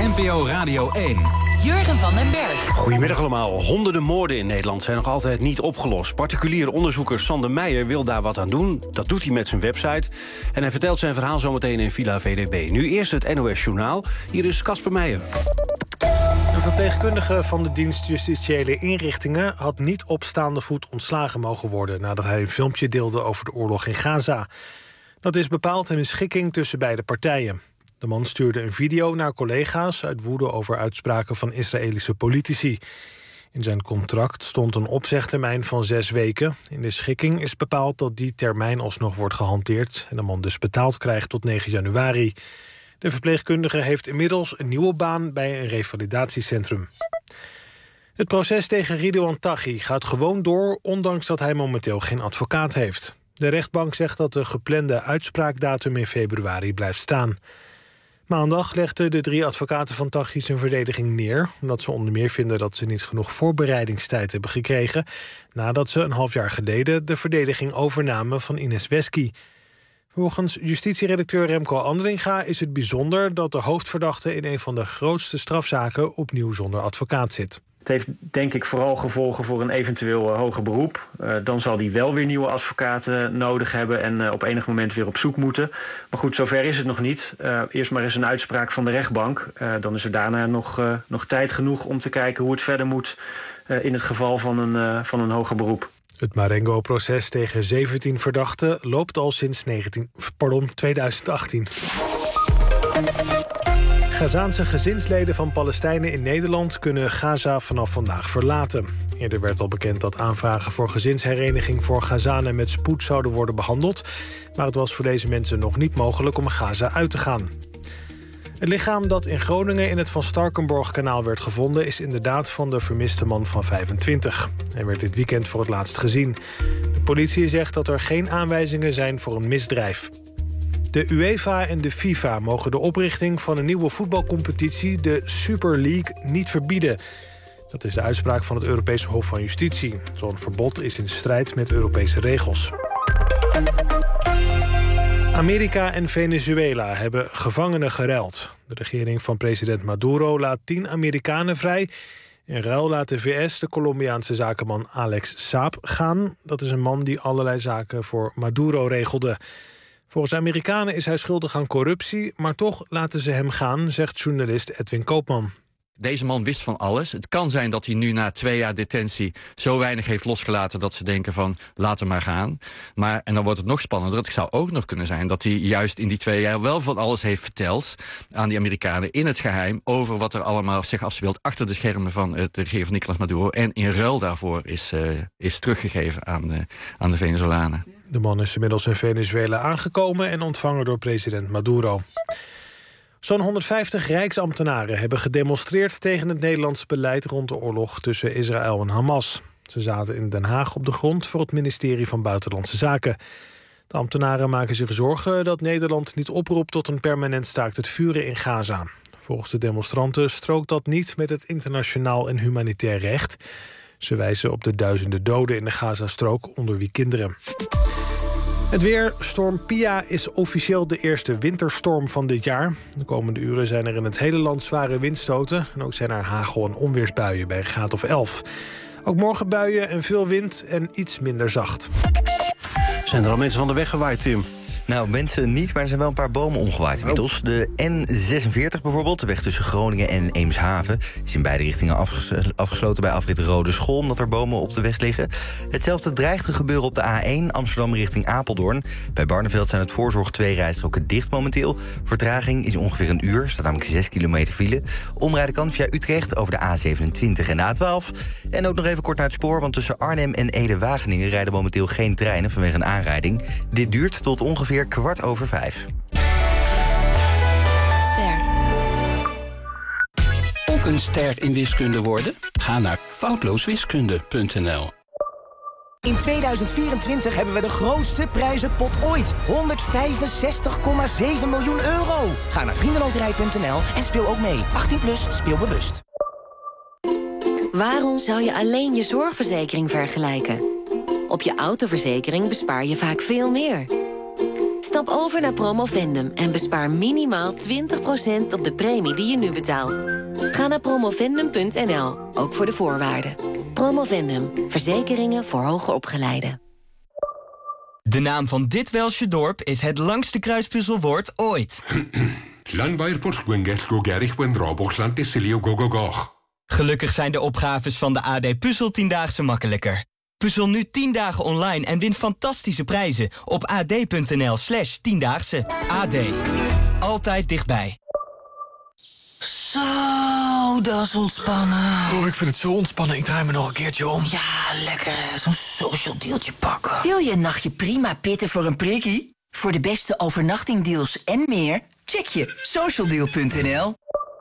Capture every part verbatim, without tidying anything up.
N P O Radio één. Jurgen van den Berg. Goedemiddag allemaal. Honderden moorden in Nederland zijn nog altijd niet opgelost. Particulier onderzoeker Sander Meijer wil daar wat aan doen. Dat doet hij met zijn website. En hij vertelt zijn verhaal zometeen in Villa V D B. Nu eerst het N O S Journaal. Hier is Casper Meijer. Een verpleegkundige van de dienst Justitiële Inrichtingen had niet op staande voet ontslagen mogen worden nadat hij een filmpje deelde over de oorlog in Gaza. Dat is bepaald in een schikking tussen beide partijen. De man stuurde een video naar collega's uit woede over uitspraken van Israëlische politici. In zijn contract stond een opzegtermijn van zes weken. In de schikking is bepaald dat die termijn alsnog wordt gehanteerd en de man dus betaald krijgt tot negen januari. De verpleegkundige heeft inmiddels een nieuwe baan bij een revalidatiecentrum. Het proces tegen Ridouan Taghi gaat gewoon door, ondanks dat hij momenteel geen advocaat heeft. De rechtbank zegt dat de geplande uitspraakdatum in februari blijft staan. Maandag legden de drie advocaten van Taghi zijn verdediging neer, omdat ze onder meer vinden dat ze niet genoeg voorbereidingstijd hebben gekregen, nadat ze een half jaar geleden de verdediging overnamen van Ines Wesky. Volgens justitieredacteur Remco Andringa is het bijzonder dat de hoofdverdachte in een van de grootste strafzaken opnieuw zonder advocaat zit. Het heeft denk ik vooral gevolgen voor een eventueel uh, hoger beroep. Uh, dan zal hij wel weer nieuwe advocaten nodig hebben en uh, op enig moment weer op zoek moeten. Maar goed, zover is het nog niet. Uh, eerst maar eens een uitspraak van de rechtbank. Uh, dan is er daarna nog, uh, nog tijd genoeg om te kijken hoe het verder moet uh, in het geval van een, uh, van een hoger beroep. Het Marengo-proces tegen zeventien verdachten loopt al sinds negentien, pardon, tweeduizend achttien. Gazaanse gezinsleden van Palestijnen in Nederland kunnen Gaza vanaf vandaag verlaten. Eerder werd al bekend dat aanvragen voor gezinshereniging voor Gazanen met spoed zouden worden behandeld, maar het was voor deze mensen nog niet mogelijk om Gaza uit te gaan. Het lichaam dat in Groningen in het Van Starkenborghkanaal werd gevonden is inderdaad van de vermiste man van vijfentwintig. Hij werd dit weekend voor het laatst gezien. De politie zegt dat er geen aanwijzingen zijn voor een misdrijf. De UEFA en de FIFA mogen de oprichting van een nieuwe voetbalcompetitie, de Super League, niet verbieden. Dat is de uitspraak van het Europese Hof van Justitie. Zo'n verbod is in strijd met Europese regels. Amerika en Venezuela hebben gevangenen geruild. De regering van president Maduro laat tien Amerikanen vrij. In ruil laat de V S de Colombiaanse zakenman Alex Saab gaan. Dat is een man die allerlei zaken voor Maduro regelde. Volgens de Amerikanen is hij schuldig aan corruptie, maar toch laten ze hem gaan, zegt journalist Edwin Koopman. Deze man wist van alles. Het kan zijn dat hij nu na twee jaar detentie zo weinig heeft losgelaten dat ze denken van laat hem maar gaan. Maar, en dan wordt het nog spannender. Het zou ook nog kunnen zijn dat hij juist in die twee jaar wel van alles heeft verteld aan die Amerikanen in het geheim over wat er allemaal zich afspeelt achter de schermen van de regering van Nicolás Maduro. En in ruil daarvoor is, uh, is teruggegeven aan, uh, aan de Venezolanen. De man is inmiddels in Venezuela aangekomen en ontvangen door president Maduro. Zo'n honderdvijftig rijksambtenaren hebben gedemonstreerd tegen het Nederlands beleid rond de oorlog tussen Israël en Hamas. Ze zaten in Den Haag op de grond voor het ministerie van Buitenlandse Zaken. De ambtenaren maken zich zorgen dat Nederland niet oproept tot een permanent staakt het vuren in Gaza. Volgens de demonstranten strookt dat niet met het internationaal en humanitair recht. Ze wijzen op de duizenden doden in de Gazastrook, onder wie kinderen. Het weer. Storm Pia is officieel de eerste winterstorm van dit jaar. De komende uren zijn er in het hele land zware windstoten. En ook zijn er hagel- en onweersbuien bij een graad of elf. Ook morgen buien en veel wind en iets minder zacht. Zijn er al mensen van de weg gewaaid, Tim? Nou, mensen niet, maar er zijn wel een paar bomen omgewaaid inmiddels. De N zesenveertig bijvoorbeeld, de weg tussen Groningen en Eemshaven, is in beide richtingen afges- afgesloten bij afrit Rode School, omdat er bomen op de weg liggen. Hetzelfde dreigt te gebeuren op de A één, Amsterdam richting Apeldoorn. Bij Barneveld zijn het voorzorg twee rijstroken dicht momenteel. Vertraging is ongeveer een uur, staat namelijk zes kilometer file. Omrijden kan via Utrecht over de A zevenentwintig en de A twaalf. En ook nog even kort naar het spoor, want tussen Arnhem en Ede-Wageningen rijden momenteel geen treinen vanwege een aanrijding. Dit duurt tot ongeveer kwart over vijf. Ster. Ook een ster in wiskunde worden? Ga naar foutlooswiskunde punt n l. In tweeduizend vierentwintig hebben we de grootste prijzenpot ooit. honderdvijfenzestig komma zeven miljoen euro. Ga naar vriendenloterij punt n l en speel ook mee. achttien plus, speel bewust. Waarom zou je alleen je zorgverzekering vergelijken? Op je autoverzekering bespaar je vaak veel meer. Stap over naar Promovendum en bespaar minimaal twintig procent op de premie die je nu betaalt. Ga naar promovendum punt n l, ook voor de voorwaarden. Promovendum, verzekeringen voor hoger opgeleiden. De naam van dit Welsje dorp is het langste kruispuzzelwoord ooit. Gelukkig zijn de opgaves van de A D Puzzel tiendaagse makkelijker. Puzzel nu tien dagen online en win fantastische prijzen op ad.nl slash tiendaagse. A D. Altijd dichtbij. Zo, dat is ontspannen. Oh, ik vind het zo ontspannen. Ik draai me nog een keertje om. Ja, lekker. Zo'n social dealtje pakken. Wil je een nachtje prima pitten voor een prikkie? Voor de beste overnachtingdeals en meer, check je socialdeal punt n l.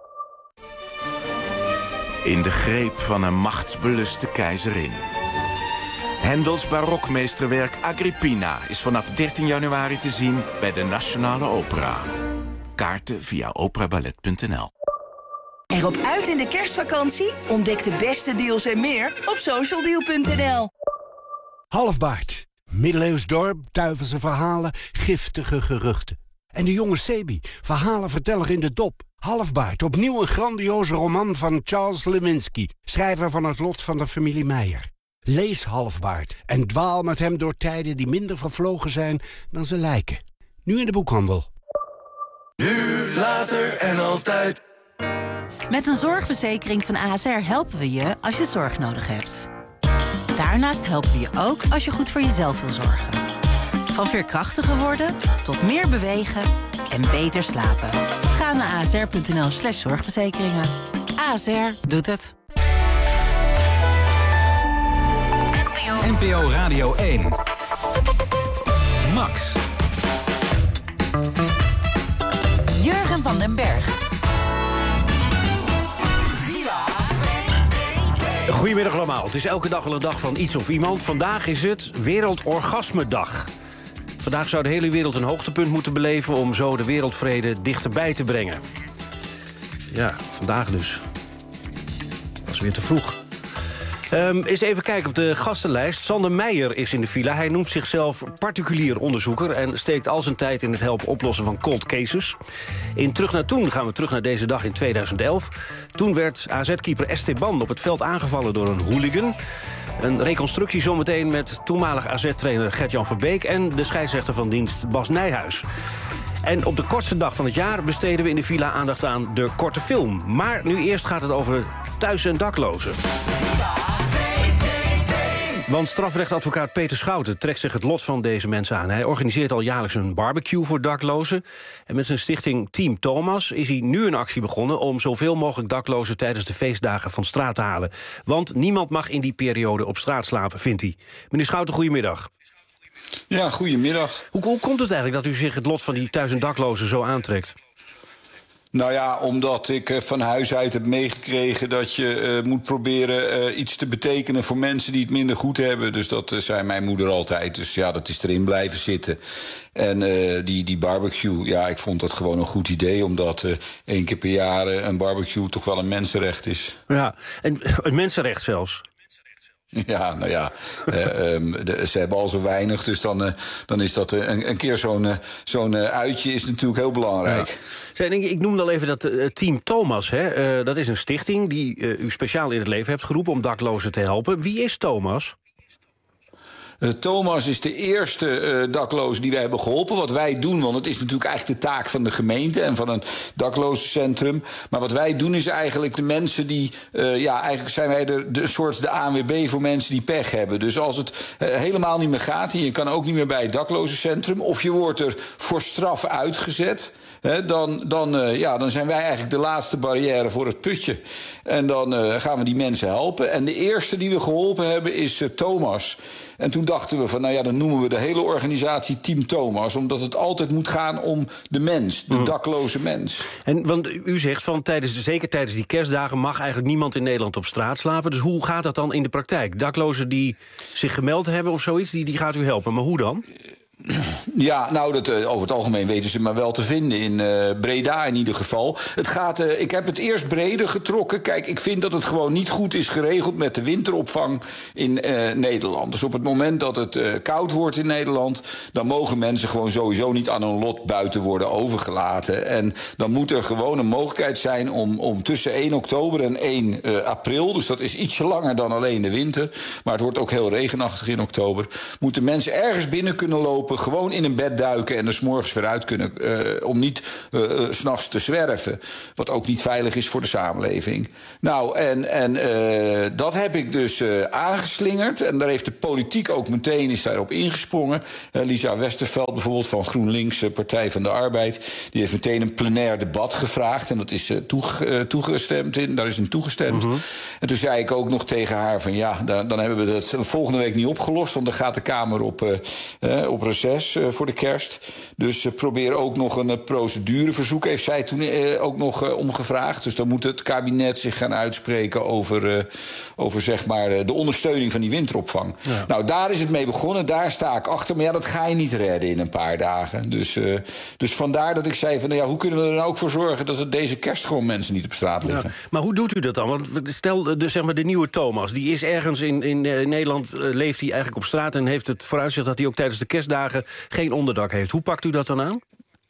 In de greep van een machtsbeluste keizerin. Hendels barokmeesterwerk Agrippina is vanaf dertien januari te zien bij de Nationale Opera. Kaarten via operaballet punt n l. Erop uit in de kerstvakantie? Ontdek de beste deals en meer op socialdeal punt n l. Halfbaard. Middeleeuws dorp, duivelse verhalen, giftige geruchten. En de jonge Sebi, verhalenverteller in de dop. Halfbaard, opnieuw een grandioze roman van Charles Lewinsky, schrijver van Het lot van de familie Meijer. Lees Halfbaard en dwaal met hem door tijden die minder vervlogen zijn dan ze lijken. Nu in de boekhandel. Nu, later en altijd. Met een zorgverzekering van A S R helpen we je als je zorg nodig hebt. Daarnaast helpen we je ook als je goed voor jezelf wil zorgen. Van veerkrachtiger worden tot meer bewegen en beter slapen. Ga naar asr.nl slash zorgverzekeringen. A S R doet het. N P O Radio één. Max. Jurgen van den Berg. Goedemiddag allemaal. Het is elke dag wel een dag van iets of iemand. Vandaag is het Wereldorgasmedag. Vandaag zou de hele wereld een hoogtepunt moeten beleven om zo de wereldvrede dichterbij te brengen. Ja, vandaag dus. Dat is weer te vroeg. Um, eens even kijken op de gastenlijst. Sander Meijer is in de villa. Hij noemt zichzelf particulier onderzoeker en steekt al zijn tijd in het helpen oplossen van cold cases. In Terug naar Toen gaan we terug naar deze dag in tweeduizend elf. Toen werd A Z-keeper Esteban op het veld aangevallen door een hooligan. Een reconstructie zometeen met toenmalig A Z-trainer Gert-Jan Verbeek en de scheidsrechter van dienst Bas Nijhuis. En op de kortste dag van het jaar besteden we in de villa aandacht aan de korte film. Maar nu eerst gaat het over thuis- en daklozen. Want strafrechtadvocaat Peter Schouten trekt zich het lot van deze mensen aan. Hij organiseert al jaarlijks een barbecue voor daklozen. En met zijn stichting Team Thomas is hij nu een actie begonnen om zoveel mogelijk daklozen tijdens de feestdagen van straat te halen. Want niemand mag in die periode op straat slapen, vindt hij. Meneer Schouten, goedemiddag. Ja, goedemiddag. Hoe, hoe komt het eigenlijk dat u zich het lot van die thuis- en daklozen zo aantrekt? Nou ja, omdat ik van huis uit heb meegekregen dat je uh, moet proberen uh, iets te betekenen voor mensen die het minder goed hebben. Dus dat uh, zei mijn moeder altijd. Dus ja, dat is erin blijven zitten. En uh, die, die barbecue, ja, ik vond dat gewoon een goed idee. Omdat uh, één keer per jaar uh, een barbecue toch wel een mensenrecht is. Ja, en een mensenrecht zelfs. Ja, nou ja, uh, um, de, ze hebben al zo weinig, dus dan, uh, dan is dat uh, een, een keer zo'n uh, zo'n uh, uitje is natuurlijk heel belangrijk. Ja. Ik noemde al even dat uh, Team Thomas, hè? Uh, dat is een stichting die uh, u speciaal in het leven hebt geroepen om daklozen te helpen. Wie is Thomas? Uh, Thomas is de eerste uh, dakloze die wij hebben geholpen. Wat wij doen, want het is natuurlijk eigenlijk de taak van de gemeente en van een daklozencentrum. Maar wat wij doen is eigenlijk de mensen die... Uh, ja, eigenlijk zijn wij de, de soort de A N W B voor mensen die pech hebben. Dus als het uh, helemaal niet meer gaat en je kan ook niet meer bij het daklozencentrum, of je wordt er voor straf uitgezet, He, dan, dan, uh, ja, dan zijn wij eigenlijk de laatste barrière voor het putje. En dan uh, gaan we die mensen helpen. En de eerste die we geholpen hebben is uh, Thomas. En toen dachten we van, nou ja, dan noemen we de hele organisatie Team Thomas. Omdat het altijd moet gaan om de mens, de mm. dakloze mens. En want u zegt van, tijdens, zeker tijdens die kerstdagen mag eigenlijk niemand in Nederland op straat slapen. Dus hoe gaat dat dan in de praktijk? Daklozen die zich gemeld hebben of zoiets, die, die gaat u helpen. Maar hoe dan? Ja, nou, dat, uh, over het algemeen weten ze maar wel te vinden. In uh, Breda in ieder geval. Het gaat, uh, ik heb het eerst breder getrokken. Kijk, ik vind dat het gewoon niet goed is geregeld met de winteropvang in uh, Nederland. Dus op het moment dat het uh, koud wordt in Nederland, dan mogen mensen gewoon sowieso niet aan hun lot buiten worden overgelaten. En dan moet er gewoon een mogelijkheid zijn om, om tussen één oktober en één uh, april, dus dat is ietsje langer dan alleen de winter, maar het wordt ook heel regenachtig in oktober, moeten mensen ergens binnen kunnen lopen, gewoon in een bed duiken en er 's morgens weer uit kunnen, uh, om niet uh, 's nachts te zwerven. Wat ook niet veilig is voor de samenleving. Nou, en, en uh, dat heb ik dus uh, aangeslingerd. En daar heeft de politiek ook meteen is daarop ingesprongen. Uh, Lisa Westerveld bijvoorbeeld van GroenLinks, uh, Partij van de Arbeid, die heeft meteen een plenair debat gevraagd. En dat is uh, toege, uh, toegestemd in. Daar is in toegestemd. Mm-hmm. En toen zei ik ook nog tegen haar van ja, dan, dan hebben we dat volgende week niet opgelost. Want dan gaat de Kamer op, uh, uh, op reces uh, voor de kerst. Dus uh, probeer ook nog een uh, procedureverzoek. Heeft zij toen uh, ook nog uh, om gevraagd. Dus dan moet het kabinet zich gaan uitspreken over, uh, over zeg maar, uh, de ondersteuning van die winteropvang. Ja. Nou, daar is het mee begonnen. Daar sta ik achter. Maar ja, dat ga je niet redden in een paar dagen. Dus, uh, dus vandaar dat ik zei van nou ja, hoe kunnen we er nou ook voor zorgen dat het deze kerst gewoon mensen niet op straat liggen. Ja, maar hoe doet u dat dan? Want stel, de, zeg maar, de nieuwe Thomas, die is ergens in, in uh, Nederland, uh, leeft hij eigenlijk op straat en heeft het vooruitzicht dat hij ook tijdens de kerstdagen geen onderdak heeft. Hoe pakt u dat dan aan?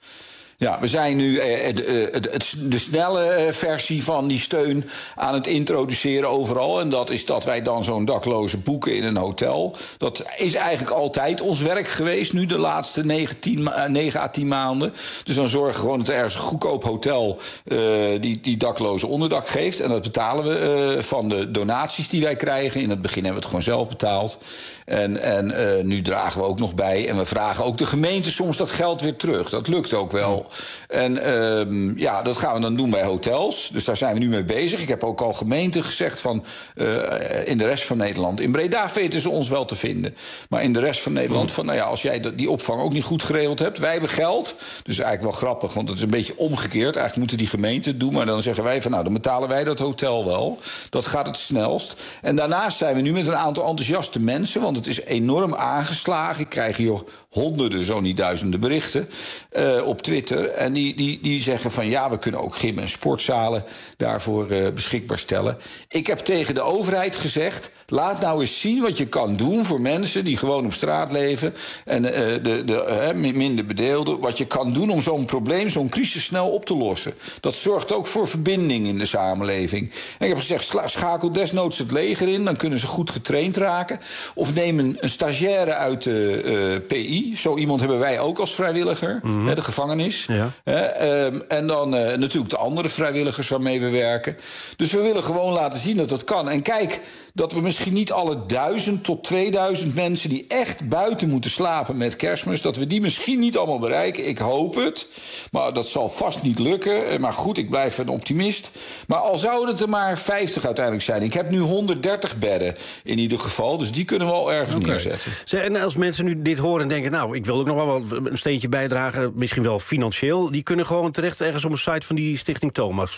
Ja, we zijn nu eh, de, de, de snelle versie van die steun aan het introduceren overal. En dat is dat wij dan zo'n dakloze boeken in een hotel. Dat is eigenlijk altijd ons werk geweest nu de laatste negen à tien maanden. Dus dan zorgen we gewoon dat er ergens een goedkoop hotel uh, die, die dakloze onderdak geeft. En dat betalen we uh, van de donaties die wij krijgen. In het begin hebben we het gewoon zelf betaald. En, en uh, nu dragen we ook nog bij. En we vragen ook de gemeente soms dat geld weer terug. Dat lukt ook wel. En uh, ja, dat gaan we dan doen bij hotels. Dus daar zijn we nu mee bezig. Ik heb ook al gemeenten gezegd van uh, in de rest van Nederland. In Breda weten ze ons wel te vinden. Maar in de rest van Nederland van nou ja, als jij die opvang ook niet goed geregeld hebt. Wij hebben geld. Dus eigenlijk wel grappig, want het is een beetje omgekeerd. Eigenlijk moeten die gemeenten het doen. Maar dan zeggen wij van nou, dan betalen wij dat hotel wel. Dat gaat het snelst. En daarnaast zijn we nu met een aantal enthousiaste mensen. Want het is enorm aangeslagen. Ik krijg hier honderden, zo niet duizenden berichten uh, op Twitter. En die, die, die zeggen van ja, we kunnen ook gym- en sportzalen daarvoor uh, beschikbaar stellen. Ik heb tegen de overheid gezegd, laat nou eens zien wat je kan doen voor mensen die gewoon op straat leven. En uh, de, de uh, minder bedeelden. Wat je kan doen om zo'n probleem, zo'n crisis snel op te lossen. Dat zorgt ook voor verbinding in de samenleving. En ik heb gezegd, schakel desnoods het leger in. Dan kunnen ze goed getraind raken. Of neem een, een stagiaire uit de uh, P I. Zo iemand hebben wij ook als vrijwilliger. Mm-hmm. Hè, de gevangenis. Ja. Uh, um, en dan uh, natuurlijk de andere vrijwilligers waarmee we werken. Dus we willen gewoon laten zien dat dat kan. En kijk, dat we misschien niet alle duizend tot tweeduizend mensen die echt buiten moeten slapen met Kerstmis, dat we die misschien niet allemaal bereiken. Ik hoop het. Maar dat zal vast niet lukken. Maar goed, ik blijf een optimist. Maar al zouden het er maar vijftig uiteindelijk zijn. Ik heb nu honderddertig bedden in ieder geval. Dus die kunnen we al ergens okay. neerzetten. En als mensen nu dit horen en denken, nou, ik wil ook nog wel een steentje bijdragen, misschien wel financieel, die kunnen gewoon terecht ergens op een site van die Stichting Thomas.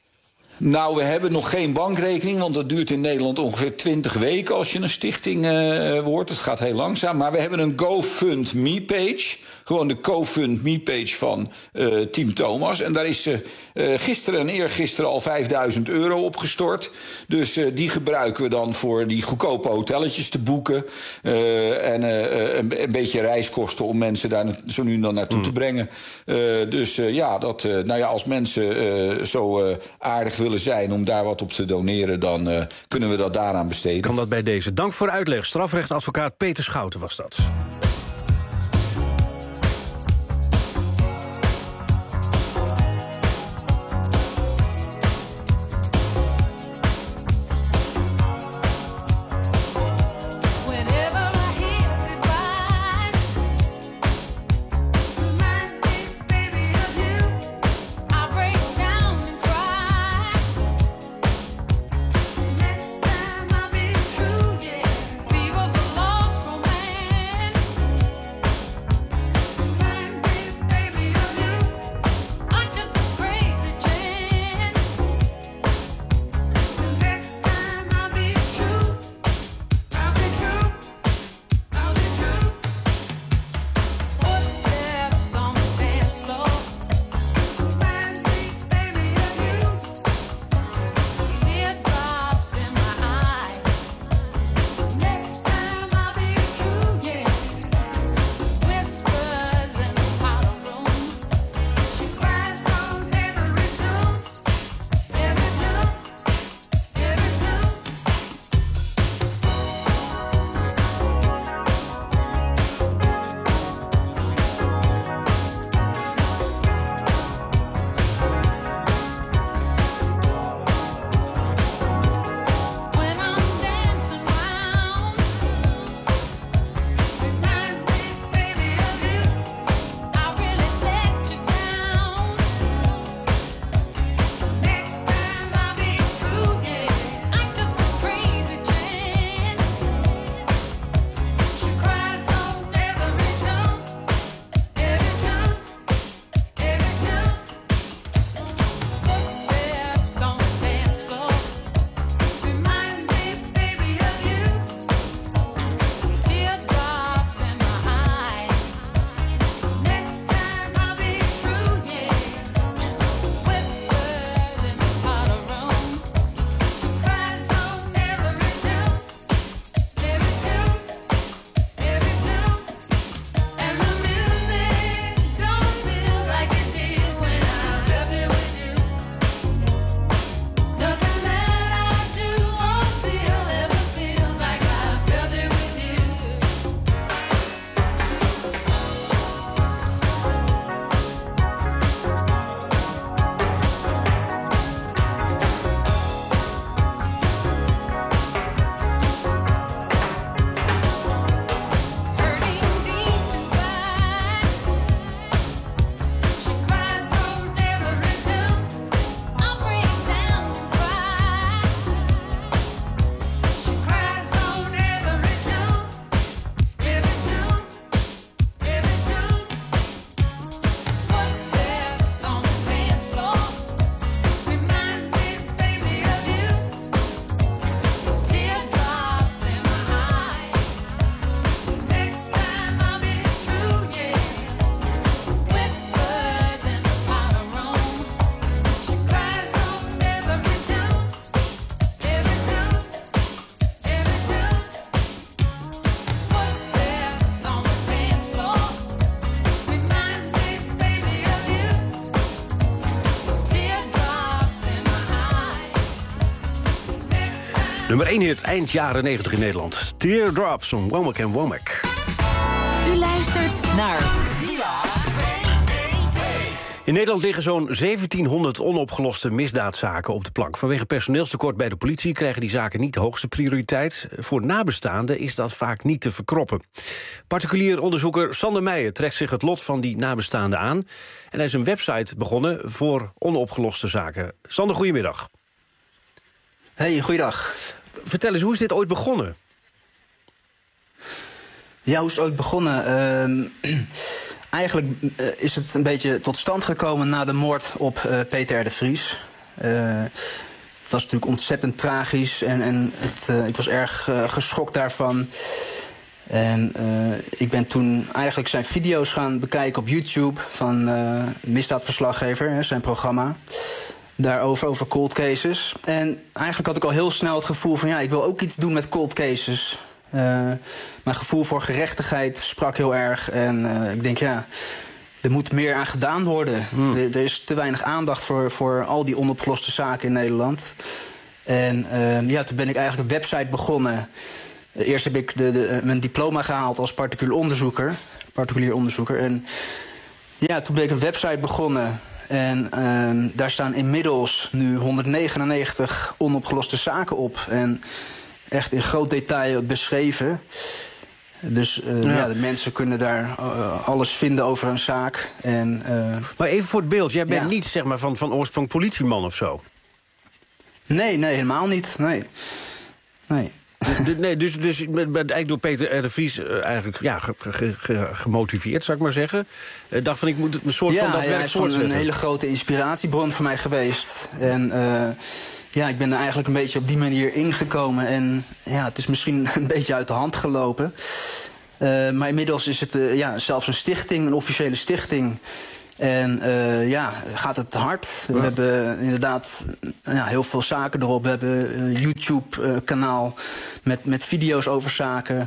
Nou, we hebben nog geen bankrekening, want dat duurt in Nederland ongeveer twintig weken als je een stichting uh, wordt. Het gaat heel langzaam. Maar we hebben een GoFundMe-page. Gewoon de GoFundMe-page van uh, Team Thomas. En daar is uh, uh, gisteren en eergisteren al vijfduizend euro opgestort. Dus uh, die gebruiken we dan voor die goedkope hotelletjes te boeken. Uh, en uh, een, een beetje reiskosten om mensen daar zo nu en dan naartoe mm. te brengen. Uh, dus uh, ja, dat, uh, nou ja, als mensen uh, zo uh, aardig willen zijn om daar wat op te doneren, dan uh, kunnen we dat daaraan besteden. Kan dat bij deze. Dank voor de uitleg. Strafrechtadvocaat Peter Schouten was dat. Nummer één hit eind jaren negentig in Nederland. Teardrops van Womack en Womack. U luistert naar Villa In Nederland liggen zo'n zeventienhonderd onopgeloste misdaadzaken op de plank. Vanwege personeelstekort bij de politie krijgen die zaken niet de hoogste prioriteit. Voor nabestaanden is dat vaak niet te verkroppen. Particulier onderzoeker Sander Meijer trekt zich het lot van die nabestaanden aan. En hij is een website begonnen voor onopgeloste zaken. Sander, goedemiddag. Hey, goeiedag. Vertel eens, hoe is dit ooit begonnen? Ja, hoe is het ooit begonnen? Uh, eigenlijk uh, is het een beetje tot stand gekomen na de moord op uh, Peter R. de Vries. Uh, het was natuurlijk ontzettend tragisch en, en het, uh, ik was erg uh, geschokt daarvan. En uh, ik ben toen eigenlijk zijn video's gaan bekijken op YouTube van uh, Misdaadverslaggever, zijn programma. Daarover, over cold cases. En eigenlijk had ik al heel snel het gevoel van ja, ik wil ook iets doen met cold cases. Uh, mijn gevoel voor gerechtigheid sprak heel erg. En uh, ik denk ja, er moet meer aan gedaan worden. Hmm. Er, er is te weinig aandacht voor, voor al die onopgeloste zaken in Nederland. En uh, ja, toen ben ik eigenlijk een website begonnen. Eerst heb ik de, de, mijn diploma gehaald als particulier onderzoeker. Particulier onderzoeker. En ja, toen ben ik een website begonnen. En uh, daar staan inmiddels nu honderdnegenennegentig onopgeloste zaken op. En echt in groot detail beschreven. Dus uh, ja. ja, de mensen kunnen daar uh, alles vinden over een zaak. En, uh, maar even voor het beeld, jij bent ja. niet zeg maar, van, van oorsprong politieman of zo? Nee, nee, helemaal niet. Nee. nee. Nee, dus, dus je bent eigenlijk door Peter R. de Vries uh, eigenlijk, ja, ge, ge, ge, gemotiveerd, zou ik maar zeggen. Uh, dacht van, ik moet een soort ja, van dat ja, werk voortzetten. Ja, hij is een hele grote inspiratiebron voor mij geweest. En uh, ja, ik ben er eigenlijk een beetje op die manier ingekomen. En ja, het is misschien een beetje uit de hand gelopen. Uh, maar inmiddels is het uh, ja, zelfs een stichting, een officiële stichting. En uh, ja, gaat het hard. Ja. We hebben inderdaad ja, heel veel zaken erop. We hebben een YouTube-kanaal met, met video's over zaken.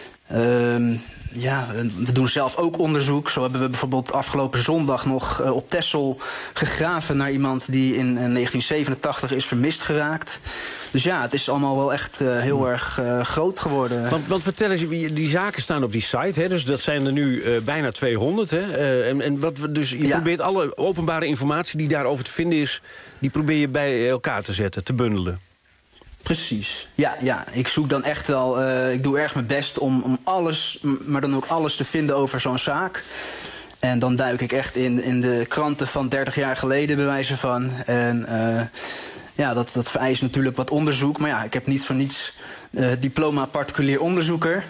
Uh, ja, we doen zelf ook onderzoek. Zo hebben we bijvoorbeeld afgelopen zondag nog uh, op Texel gegraven naar iemand die in uh, negentien zevenentachtig is vermist geraakt. Dus ja, het is allemaal wel echt uh, heel hmm. erg uh, groot geworden. Want, want vertel eens, die zaken staan op die site, hè? Dus dat zijn er nu uh, bijna tweehonderd. Hè? Uh, en, en wat, dus je ja. probeert alle openbare informatie die daarover te vinden is, die probeer je bij elkaar te zetten, te bundelen. Precies, ja, ja. Ik zoek dan echt wel, uh, ik doe erg mijn best om, om alles, maar dan ook alles te vinden over zo'n zaak. En dan duik ik echt in, in de kranten van dertig jaar geleden, bij wijze van. En uh, ja, dat, dat vereist natuurlijk wat onderzoek. Maar ja, ik heb niet voor niets uh, diploma particulier onderzoeker.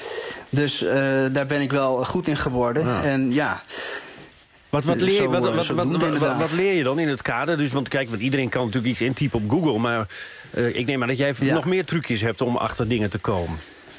Dus uh, daar ben ik wel goed in geworden. Ja. En ja... Wat, wat, leer, wat, wat, wat, wat, wat, wat leer je dan in het kader? Dus, want kijk, want iedereen kan natuurlijk iets intypen op Google, maar uh, ik neem aan dat jij ja. nog meer trucjes hebt om achter dingen te komen.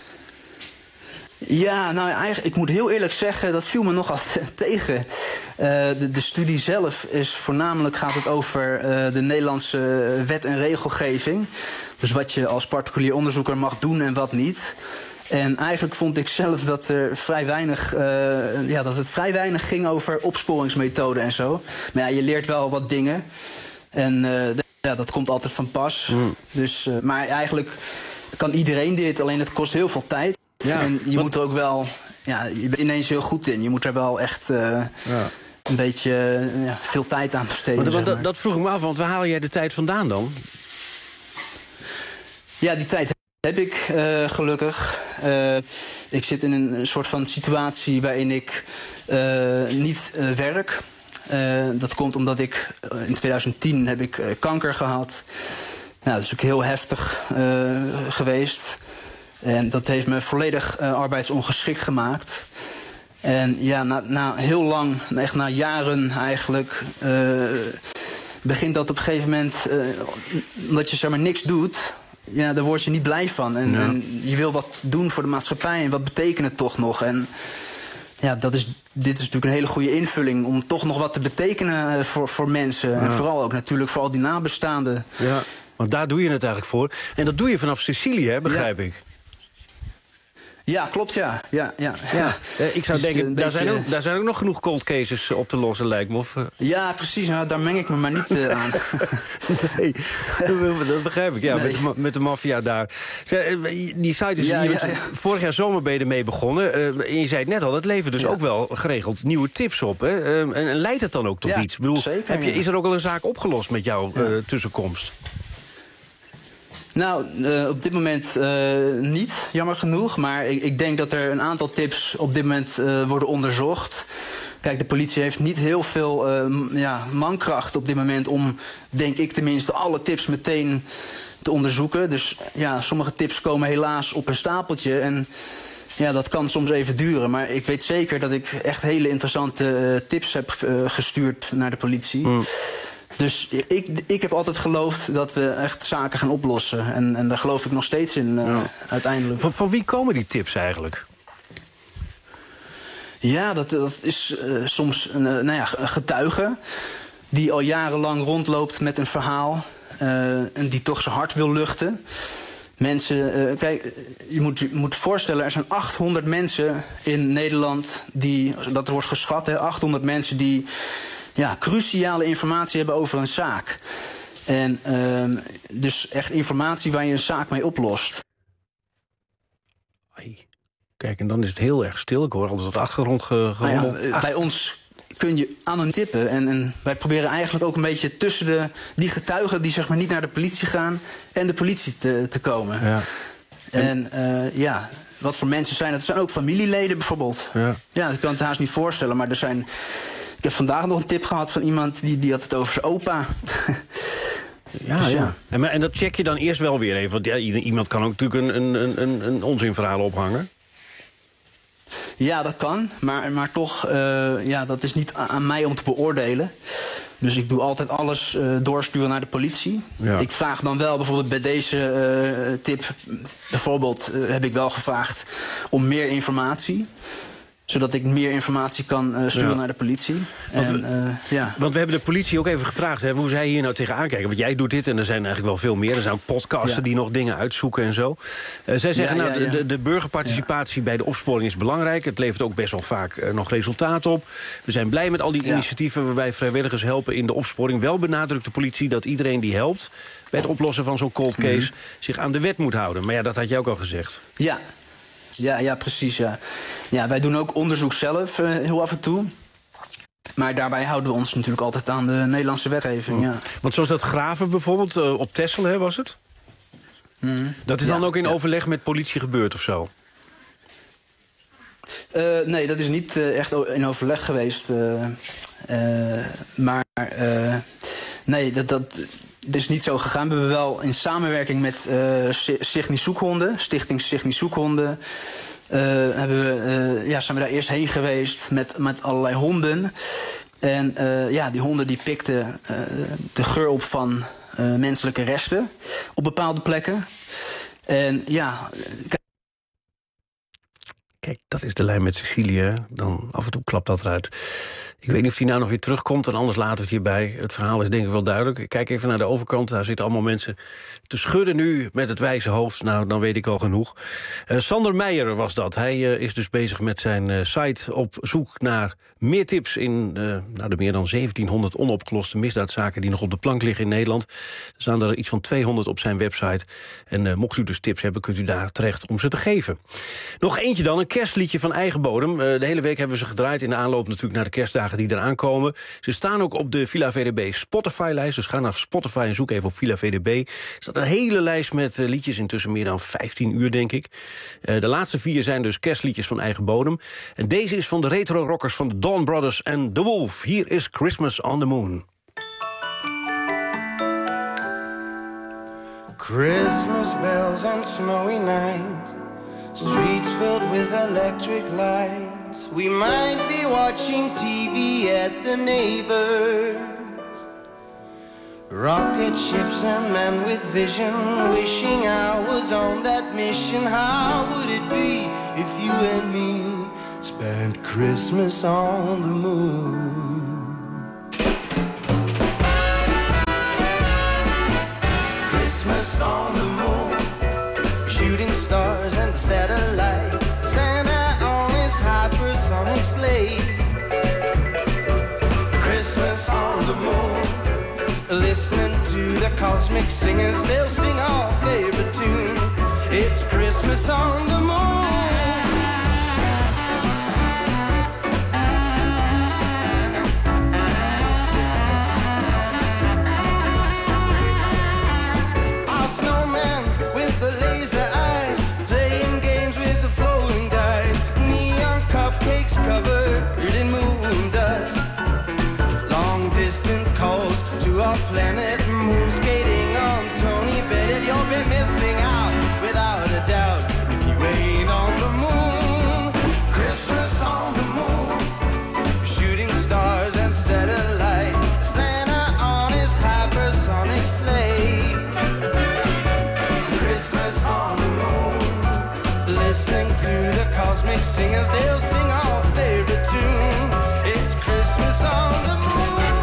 Ja, nou eigenlijk, ik moet heel eerlijk zeggen, dat viel me nogal tegen. Uh, de, de studie zelf is voornamelijk gaat het over uh, de Nederlandse wet en regelgeving. Dus wat je als particulier onderzoeker mag doen en wat niet. En eigenlijk vond ik zelf dat er vrij weinig, uh, ja, dat het vrij weinig ging over opsporingsmethoden en zo. Maar ja, je leert wel wat dingen. En uh, ja, dat komt altijd van pas. Mm. Dus, uh, maar eigenlijk kan iedereen dit, alleen het kost heel veel tijd. Ja, en je wat... moet er ook wel, ja, je bent ineens heel goed in. Je moet er wel echt uh, ja. een beetje uh, ja, veel tijd aan besteden. Want, want dat, dat vroeg ik me af, want waar haal jij de tijd vandaan dan? Ja, die tijd heb ik uh, gelukkig. Uh, ik zit in een soort van situatie waarin ik uh, niet uh, werk. Uh, dat komt omdat ik uh, in twintig tien heb ik uh, kanker gehad. Nou, dat is ook heel heftig uh, geweest. En dat heeft me volledig uh, arbeidsongeschikt gemaakt. En ja, na, na heel lang, echt na jaren eigenlijk, uh, begint dat op een gegeven moment, uh, omdat je zeg maar niks doet, ja, daar word je niet blij van. En, ja. en je wil wat doen voor de maatschappij en wat betekent het toch nog? En ja, dat is, dit is natuurlijk een hele goede invulling om toch nog wat te betekenen voor, voor mensen. Ja. En vooral ook natuurlijk voor al die nabestaanden. Ja, want daar doe je het eigenlijk voor. En dat doe je vanaf Sicilië, hè, begrijp ja. ik. Ja, klopt, ja. ja, ja. ja uh, ik zou dus denken, daar, beetje... zijn ook, daar zijn ook nog genoeg cold cases op te lossen, lijkt me. Of, uh... Ja, precies. Nou, daar meng ik me maar niet uh, aan. nee, dat begrijp ik. Ja, nee. met, met de maffia daar. Die site is ja, ja, ja. vorig jaar zomer ben je ermee begonnen. Uh, en je zei het net al, het levert dus ja. ook wel geregeld nieuwe tips op. Hè? Uh, en, en leidt het dan ook tot ja, iets? Ik bedoel, zeker, heb je, is er ook al een zaak opgelost met jouw uh, ja. tussenkomst? Nou, uh, op dit moment uh, niet, jammer genoeg. Maar ik, ik denk dat er een aantal tips op dit moment uh, worden onderzocht. Kijk, de politie heeft niet heel veel uh, ja, mankracht op dit moment om, denk ik tenminste, alle tips meteen te onderzoeken. Dus ja, sommige tips komen helaas op een stapeltje. En ja, dat kan soms even duren. Maar ik weet zeker dat ik echt hele interessante uh, tips heb uh, gestuurd naar de politie. Mm. Dus ik, ik heb altijd geloofd dat we echt zaken gaan oplossen. En, en daar geloof ik nog steeds in, uh, ja. uiteindelijk. Van, van wie komen die tips eigenlijk? Ja, dat, dat is uh, soms een, uh, nou ja, een getuige die al jarenlang rondloopt met een verhaal. Uh, en die toch zijn hart wil luchten. Mensen, uh, kijk, je moet je moet voorstellen, er zijn achthonderd mensen in Nederland die, dat wordt geschat, hè, achthonderd mensen die ja, cruciale informatie hebben over een zaak. En uh, dus echt informatie waar je een zaak mee oplost. Ai. Kijk, en dan is het heel erg stil. Ik hoor altijd wat achtergrond gerommel. Nou ja, bij ons kun je anoniem tippen. En, en wij proberen eigenlijk ook een beetje tussen de, die getuigen die zeg maar niet naar de politie gaan en de politie te, te komen. Ja. En uh, ja, wat voor mensen zijn het? Er zijn ook familieleden bijvoorbeeld. Ja, ja ik kan het haast niet voorstellen, maar er zijn. Ik heb vandaag nog een tip gehad van iemand die, die had het over zijn opa. Ja, dus ja. ja. En, en dat check je dan eerst wel weer even. Want ja, iemand kan ook natuurlijk een, een, een, een onzinverhaal ophangen. Ja, dat kan. Maar, maar toch, uh, ja, dat is niet aan mij om te beoordelen. Dus ik doe altijd alles uh, doorsturen naar de politie. Ja. Ik vraag dan wel bijvoorbeeld bij deze uh, tip. Bijvoorbeeld uh, heb ik wel gevraagd om meer informatie. Zodat ik meer informatie kan uh, sturen ja. naar de politie. Want we, en, uh, ja. want we hebben de politie ook even gevraagd hè, hoe zij hier nou tegenaan kijken. Want jij doet dit en er zijn eigenlijk wel veel meer. Er zijn ook podcasten ja. die nog dingen uitzoeken en zo. Uh, zij zeggen, ja, ja, nou, de, de, de burgerparticipatie ja. bij de opsporing is belangrijk. Het levert ook best wel vaak uh, nog resultaat op. We zijn blij met al die ja. initiatieven waarbij vrijwilligers helpen in de opsporing. Wel benadrukt de politie dat iedereen die helpt bij het oplossen van zo'n cold case mm-hmm. zich aan de wet moet houden. Maar ja, dat had jij ook al gezegd. Ja. Ja, ja, precies. Ja. Ja, wij doen ook onderzoek zelf uh, heel af en toe. Maar daarbij houden we ons natuurlijk altijd aan de Nederlandse wetgeving. Mm. Ja. Want zoals dat graven bijvoorbeeld, uh, op Texel, hè, was het? Mm. Dat is ja, dan ook in ja. overleg met politie gebeurd of zo? Uh, nee, dat is niet uh, echt in overleg geweest. Uh, uh, maar uh, nee, dat... dat Het is niet zo gegaan. We hebben wel in samenwerking met uh, Signy Zoekhonden, Stichting Signy Zoekhonden, uh, hebben we, uh, ja, zijn we daar eerst heen geweest met, met allerlei honden. En uh, ja, die honden die pikten uh, de geur op van uh, menselijke resten op bepaalde plekken. En ja. Kijk, dat is de lijn met Cecilie. Dan af en toe klapt dat eruit. Ik weet niet of hij nou nog weer terugkomt en anders laten we het hierbij. Het verhaal is denk ik wel duidelijk. Ik kijk even naar de overkant. Daar zitten allemaal mensen te schudden nu met het wijze hoofd. Nou, dan weet ik al genoeg. Uh, Sander Meijer was dat. Hij uh, is dus bezig met zijn uh, site op zoek naar meer tips in uh, nou, de meer dan zeventienhonderd onopgeloste misdaadzaken die nog op de plank liggen in Nederland. Er staan er iets van tweehonderd op zijn website. En uh, mocht u dus tips hebben, kunt u daar terecht om ze te geven. Nog eentje dan, een kerstliedje van eigen bodem. Uh, de hele week hebben we ze gedraaid in de aanloop natuurlijk naar de kerstdagen die eraan komen. Ze staan ook op de Villa V D B Spotify-lijst. Dus ga naar Spotify en zoek even op Villa V D B. Er staat een hele lijst met uh, liedjes, intussen meer dan vijftien uur, denk ik. Uh, de laatste vier zijn dus kerstliedjes van eigen bodem. En deze is van de retro-rockers van de Dawn Brothers en The Wolf. Hier is Christmas on the Moon. Christmas bells on snowy nights, streets filled with electric lights. We might be watching T V at the neighbors. Rocket ships and men with vision, wishing I was on that mission. How would it be if you and me spent Christmas on the moon? Christmas on the moon, shooting stars and satellites. cosmic singers, they'll sing our favorite tune. It's Christmas on the moon. Our snowman with the laser eyes, playing games with the flowing dice. Neon cupcakes covered in moon dust. Long distant calls to our planet moon, skating on Tony Bennett. You'll be missing out without a doubt if you ain't on the moon. Christmas on the moon, shooting stars and satellite. Santa on his hypersonic sleigh. Christmas on the moon, listening to the cosmic singers, they'll sing our favorite tune. It's Christmas on the moon.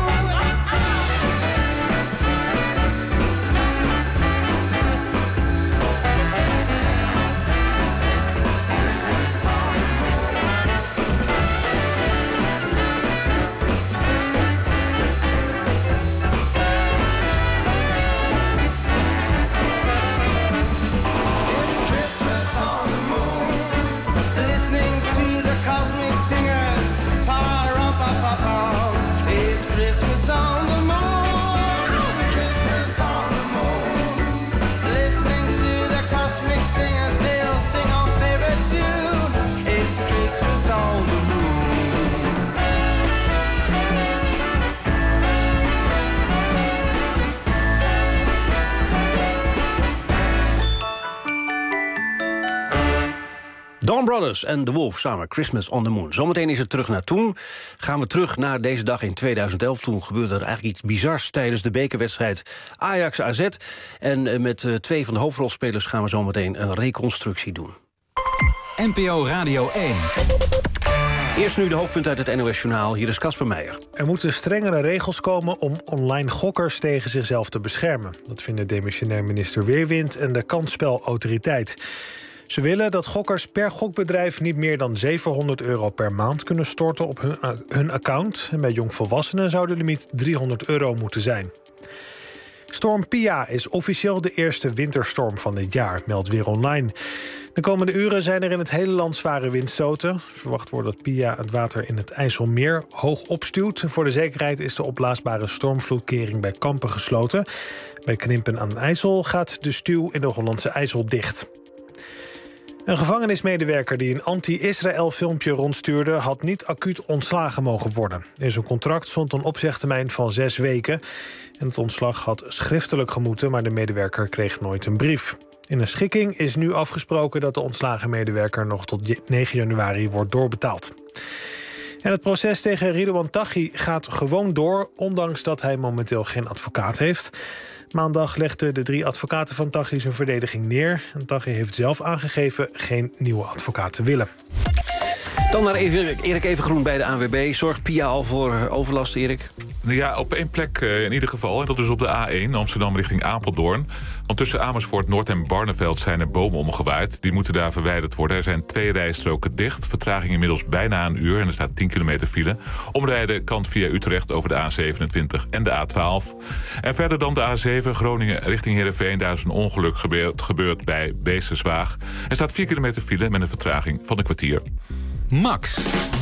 Christmas on the moon, Christmas on the moon. Listening to the cosmic singers, they'll sing our favorite tune. It's Christmas on the Dawn Brothers en The Wolf samen, Christmas on the Moon. Zometeen is het terug naar toen. Gaan we terug naar deze dag in tweeduizend elf. Toen gebeurde er eigenlijk iets bizars tijdens de bekerwedstrijd Ajax-A Z. En met uh, twee van de hoofdrolspelers gaan we zometeen een reconstructie doen. N P O Radio één. Eerst nu de hoofdpunten uit het N O S-journaal. Hier is Casper Meijer. Er moeten strengere regels komen om online gokkers tegen zichzelf te beschermen. Dat vinden demissionair minister Weerwind en de Kansspelautoriteit. Ze willen dat gokkers per gokbedrijf niet meer dan zevenhonderd euro per maand kunnen storten op hun, hun account. En bij jongvolwassenen zou de limiet driehonderd euro moeten zijn. Storm Pia is officieel de eerste winterstorm van dit jaar, meldt Weer Online. De komende uren zijn er in het hele land zware windstoten. Verwacht wordt dat Pia het water in het IJsselmeer hoog opstuwt. Voor de zekerheid is de opblaasbare stormvloedkering bij Kampen gesloten. Bij Knimpen aan de IJssel gaat de stuw in de Hollandse IJssel dicht. Een gevangenismedewerker die een anti-Israël filmpje rondstuurde had niet acuut ontslagen mogen worden. In zijn contract stond een opzegtermijn van zes weken. En het ontslag had schriftelijk gemoeten, maar de medewerker kreeg nooit een brief. In een schikking is nu afgesproken dat de ontslagen medewerker nog tot negen januari wordt doorbetaald. En het proces tegen Ridouan Taghi gaat gewoon door, ondanks dat hij momenteel geen advocaat heeft. Maandag legden de drie advocaten van Taghi zijn verdediging neer. En Taghi heeft zelf aangegeven geen nieuwe advocaat te willen. Dan naar Erik Evengroen bij de A N W B. Zorgt Pia al voor overlast, Erik? Ja, op één plek uh, in ieder geval. En dat is op de A één, Amsterdam richting Apeldoorn. Want tussen Amersfoort Noord en Barneveld zijn er bomen omgewaaid. Die moeten daar verwijderd worden. Er zijn twee rijstroken dicht. Vertraging inmiddels bijna een uur en er staat tien kilometer file. Omrijden kan via Utrecht over de A zevenentwintig en de A twaalf. En verder dan de A zeven, Groningen richting Heerenveen. Daar is een ongeluk gebeurd, gebeurd bij Beesterswaag. Er staat vier kilometer file met een vertraging van een kwartier. Max.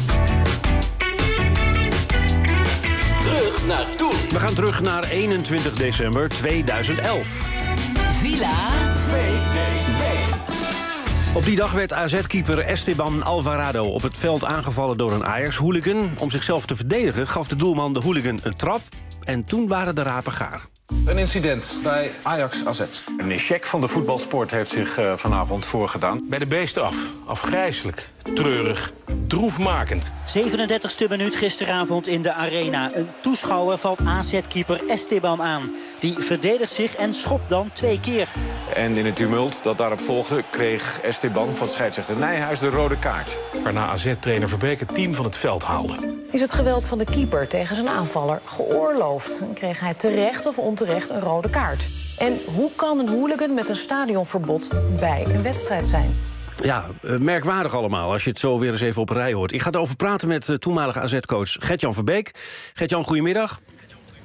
Terug naar toen. We gaan terug naar eenentwintig december tweeduizend elf. Villa V D B. Op die dag werd A Z-keeper Esteban Alvarado op het veld aangevallen door een Ajax-hooligan. Om zichzelf te verdedigen gaf de doelman de hooligan een trap. En toen waren de rapen gaar. Een incident bij Ajax-A Z. Een échec van de voetbalsport heeft zich uh, vanavond voorgedaan. Bij de beesten af. Afgrijselijk. Treurig. Droefmakend. zevenendertigste minuut gisteravond in de arena. Een toeschouwer valt A Z-keeper Esteban aan. Die verdedigt zich en schopt dan twee keer. En in het tumult dat daarop volgde kreeg Esteban van scheidsrechter Nijhuis de rode kaart. Waarna A Z-trainer Verbeek het team van het veld haalde. Is het geweld van de keeper tegen zijn aanvaller geoorloofd? Dan kreeg hij terecht of onterecht een rode kaart. En hoe kan een hooligan met een stadionverbod bij een wedstrijd zijn? Ja, merkwaardig allemaal, als je het zo weer eens even op een rij hoort. Ik ga erover praten met uh, toenmalige A Z-coach Gert-Jan Verbeek. Gert-Jan, goedemiddag.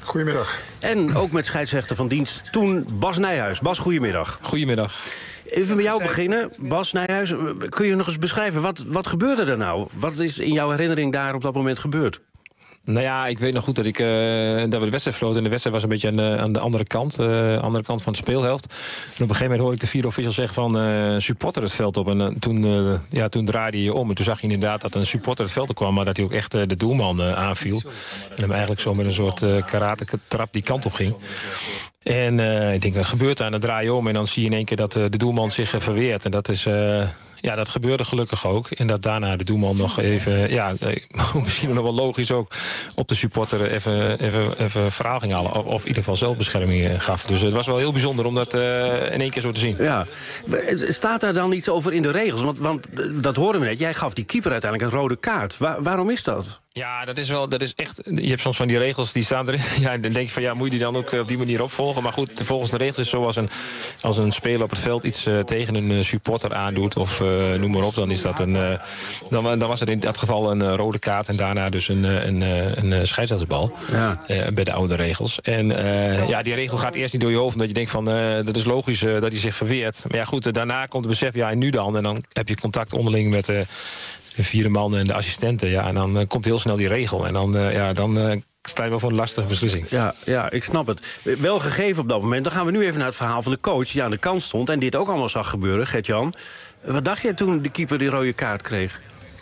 Goedemiddag. En ook met scheidsrechter van dienst toen Bas Nijhuis. Bas, goedemiddag. Goedemiddag. Even met jou beginnen, Bas Nijhuis. Kun je nog eens beschrijven, wat, wat gebeurde er nou? Wat is in jouw herinnering daar op dat moment gebeurd? Nou ja, ik weet nog goed dat, ik, uh, dat we de wedstrijd floten. En de wedstrijd was een beetje aan, uh, aan de andere kant, uh, andere kant van de speelhelft. En op een gegeven moment hoorde ik de vierde official zeggen van uh, supporter het veld op. En uh, toen, uh, ja, toen draaide je om. En toen zag je inderdaad dat een supporter het veld op kwam, maar dat hij ook echt uh, de doelman uh, aanviel. En hem eigenlijk zo met een soort uh, karate-trap die kant op ging. En uh, ik denk, wat gebeurt daar? En dan draai je om en dan zie je in één keer dat uh, de doelman zich uh, verweert. En dat is... Uh, Ja, dat gebeurde gelukkig ook. En dat daarna de doelman nog even... Ja, misschien nog wel logisch ook... op de supporter even, even, even verhaal ging halen. Of, of in ieder geval zelfbescherming gaf. Dus het was wel heel bijzonder om dat uh, in één keer zo te zien. Ja. Staat daar dan iets over in de regels? Want, want dat horen we net. Jij gaf die keeper uiteindelijk een rode kaart. Waar, waarom is dat? Ja, dat is wel, dat is echt... Je hebt soms van die regels, die staan erin. Ja, dan denk je van, ja, moet je die dan ook op die manier opvolgen? Maar goed, volgens de regels is zo als een, als een speler op het veld iets uh, tegen een uh, supporter aandoet... of uh, noem maar op, dan is dat een... Uh, dan, dan was het in dat geval een uh, rode kaart... en daarna dus een, uh, een, uh, een uh, scheidsrechtersbal. Ja. Uh, bij de oude regels. En uh, ja, die regel gaat eerst niet door je hoofd... omdat je denkt van, uh, dat is logisch uh, dat hij zich verweert. Maar ja, goed, uh, daarna komt het besef, ja, en nu dan? En dan heb je contact onderling met... Uh, de vierde man en de assistenten. Ja, en dan uh, komt heel snel die regel. En dan, uh, ja, dan uh, sta je wel voor een lastige beslissing. Ja, ja, ik snap het. Wel gegeven op dat moment. Dan gaan we nu even naar het verhaal van de coach... die aan de kant stond en dit ook allemaal zag gebeuren, Gert-Jan. Wat dacht je toen de keeper die rode kaart kreeg?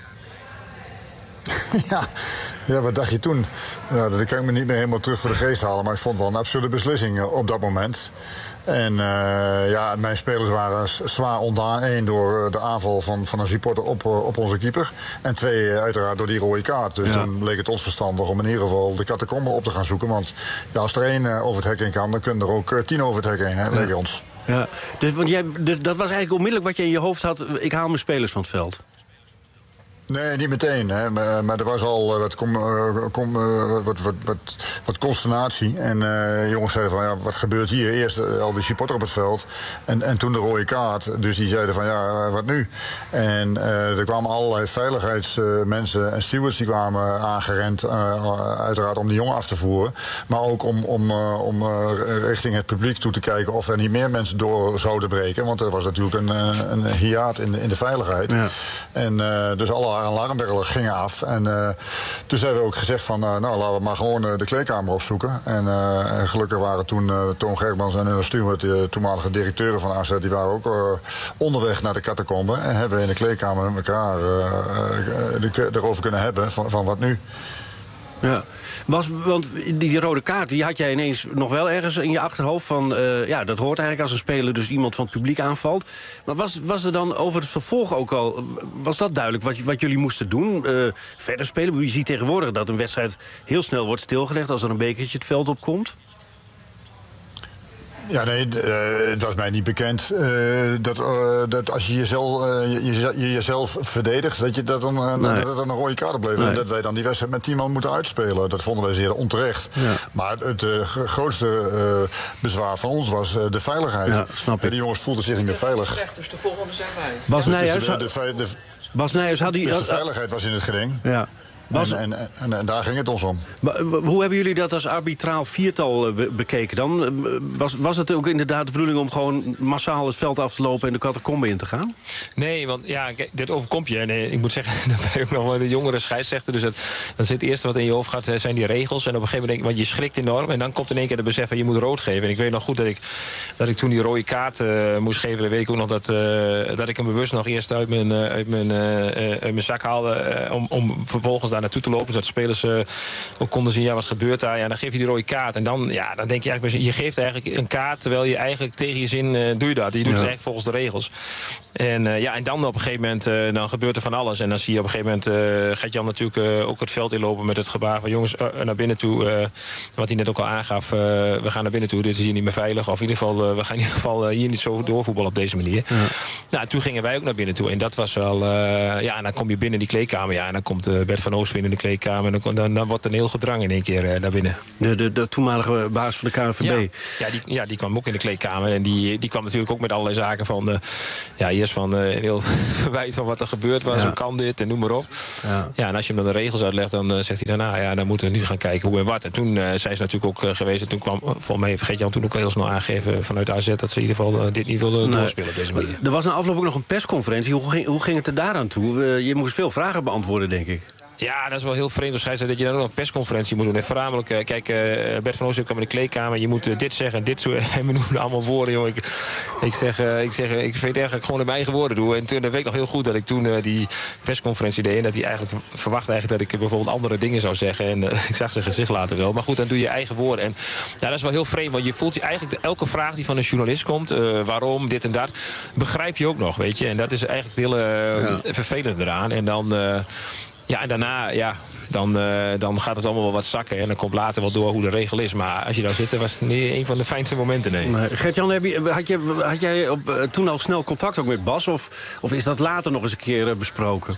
Ja, ja, wat dacht je toen? Ja, dat kan ik me niet meer helemaal terug voor de geest halen... maar ik vond het wel een absurde beslissing op dat moment... En uh, ja, mijn spelers waren zwaar ontdaan. Eén, door de aanval van, van een supporter op, op onze keeper. En twee, uiteraard door die rode kaart. Dus ja. Toen leek het ons verstandig om in ieder geval de catacombe op te gaan zoeken. Want ja, als er één over het hek heen kan, dan kunnen er ook tien over het hek heen, hè, leek ja. ons. Ja, dus, want jij, dus dat was eigenlijk onmiddellijk wat je in je hoofd had. Ik haal mijn spelers van het veld. Nee, niet meteen. Hè. Maar, maar er was al wat, com, com, wat, wat, wat, wat consternatie. En uh, jongens zeiden van, ja, wat gebeurt hier? Eerst uh, al die supporter op het veld. En, en toen de rode kaart. Dus die zeiden van, ja, wat nu? En uh, er kwamen allerlei veiligheidsmensen en stewards die kwamen aangerend. Uh, uiteraard om die jongen af te voeren. Maar ook om, om, uh, om uh, richting het publiek toe te kijken of er niet meer mensen door zouden breken. Want er was natuurlijk een, een hiaat in de, in de veiligheid. Ja. En uh, dus alle alarmbellen gingen af. En uh, dus hebben we ook gezegd van, uh, nou, laten we maar gewoon uh, de kleedkamer opzoeken. En, uh, en gelukkig waren toen uh, Toon Gerbrands en Unna Stuart, de toenmalige directeuren van A Z, die waren ook uh, onderweg naar de catacombe. En hebben we in de kleedkamer met elkaar uh, uh, erover kunnen hebben van, van wat nu. Ja, was, want die, die rode kaart, die had jij ineens nog wel ergens in je achterhoofd van... Uh, ja, dat hoort eigenlijk als een speler dus iemand van het publiek aanvalt. Maar was, was er dan over het vervolg ook al... Was dat duidelijk wat, wat jullie moesten doen? Uh, verder spelen? Je ziet tegenwoordig dat een wedstrijd heel snel wordt stilgelegd... als er een bekertje het veld opkomt. Ja, nee, uh, het was mij niet bekend uh, dat, uh, dat als je jezelf, uh, je, je, jezelf verdedigt, dat je dat dan uh, nee. dat er een rode kaart bleef. Nee. En dat wij dan die wedstrijd met tien man moeten uitspelen. Dat vonden wij zeer onterecht. Ja. Maar het, het uh, grootste uh, bezwaar van ons was uh, de veiligheid. Ja, snap ik. Die jongens voelden zich niet meer veilig. Terecht, dus de volgende zijn wij. Bas Nijhuis, dus de, de, de, Bas Nijhuis had die... Dus de veiligheid was in het geding. Ja. Was... En, en, en, en daar ging het ons om. Maar, hoe hebben jullie dat als arbitraal viertal be- bekeken dan? Was, was het ook inderdaad de bedoeling om gewoon massaal het veld af te lopen... en de catacombe in te gaan? Nee, want ja, dit overkomt je. En ik moet zeggen, dan ben je ook nog wel de jongere scheidsrechter. Dus dat, dan zit het eerste wat in je hoofd gaat, zijn die regels. En op een gegeven moment denk je, want je schrikt enorm. En dan komt in één keer het besef van je moet rood geven. En ik weet nog goed dat ik, dat ik toen die rode kaart uh, moest geven. Dan weet ik ook nog dat, uh, dat ik hem bewust nog eerst uit mijn, uh, uit mijn, uh, uit mijn zak haalde... Uh, om, om vervolgens daar naartoe te lopen, zodat de spelers uh, ook konden zien, ja, wat gebeurt daar? Ja, dan geef je die rode kaart. En dan, ja, dan denk je eigenlijk, je geeft eigenlijk een kaart, terwijl je eigenlijk tegen je zin uh, doe je dat. Je doet ja. het eigenlijk volgens de regels. En, uh, ja, en dan op een gegeven moment, uh, dan gebeurt er van alles. En dan zie je op een gegeven moment, uh, gaat Jan natuurlijk uh, ook het veld inlopen met het gebaar van jongens, uh, naar binnen toe. Uh, wat hij net ook al aangaf, uh, we gaan naar binnen toe, dit is hier niet meer veilig. Of in ieder geval, uh, we gaan in ieder geval uh, hier niet zo doorvoetballen op deze manier. Ja. Nou, toen gingen wij ook naar binnen toe. En dat was wel, uh, ja, en dan kom je binnen die kleedkamer, ja, en dan komt uh, Bert van Oost vinden in de kleedkamer. En dan, dan, dan wordt er een heel gedrang in één keer uh, naar binnen. De, de, de toenmalige baas van de K N V B. Ja, ja, die, ja, die kwam ook in de kleedkamer. En die, die kwam natuurlijk ook met allerlei zaken van... Uh, ja, eerst van uh, heel verwijt van wat er gebeurd was. Ja. Hoe kan dit en noem maar op. Ja. Ja, en als je hem dan de regels uitlegt, dan uh, zegt hij daarna... ja, dan moeten we nu gaan kijken hoe en wat. En toen uh, zijn ze natuurlijk ook uh, geweest. En toen kwam, uh, volgens mij vergeet Jan toen ook heel snel aangegeven vanuit A Z... dat ze in ieder geval uh, dit niet wilden nee. doorspelen op deze manier. Er was na afloop ook nog een persconferentie. Hoe ging, hoe ging het er daaraan toe? Uh, je moest veel vragen beantwoorden, denk ik. Ja, dat is wel heel vreemd. Waarschijnlijk dat je dan ook een persconferentie moet doen. En voornamelijk, uh, kijk, uh, Bert van Oosten kwam in de kleedkamer. Je moet uh, dit zeggen en dit zo. En we noemen allemaal woorden, joh. Ik, ik zeg, uh, ik zeg, uh, ik weet eigenlijk gewoon in mijn eigen woorden doe. En toen weet ik nog heel goed dat ik toen uh, die persconferentie deed. En dat hij eigenlijk verwachtte eigenlijk dat ik bijvoorbeeld andere dingen zou zeggen. En uh, ik zag zijn gezicht later wel. Maar goed, dan doe je eigen woorden. En ja, dat is wel heel vreemd. Want je voelt je eigenlijk elke vraag die van een journalist komt. Uh, waarom, dit en dat. Begrijp je ook nog, weet je. En dat is eigenlijk het hele uh, ja. vervelende eraan. En dan... Uh, Ja, en daarna, ja, dan, uh, dan gaat het allemaal wel wat zakken. En dan komt later wel door hoe de regel is. Maar als je daar zit, was het niet een van de fijnste momenten, nee. nee. Gert-Jan, heb je, had, je, had jij op, uh, toen al snel contact ook met Bas? Of, of is dat later nog eens een keer uh, besproken?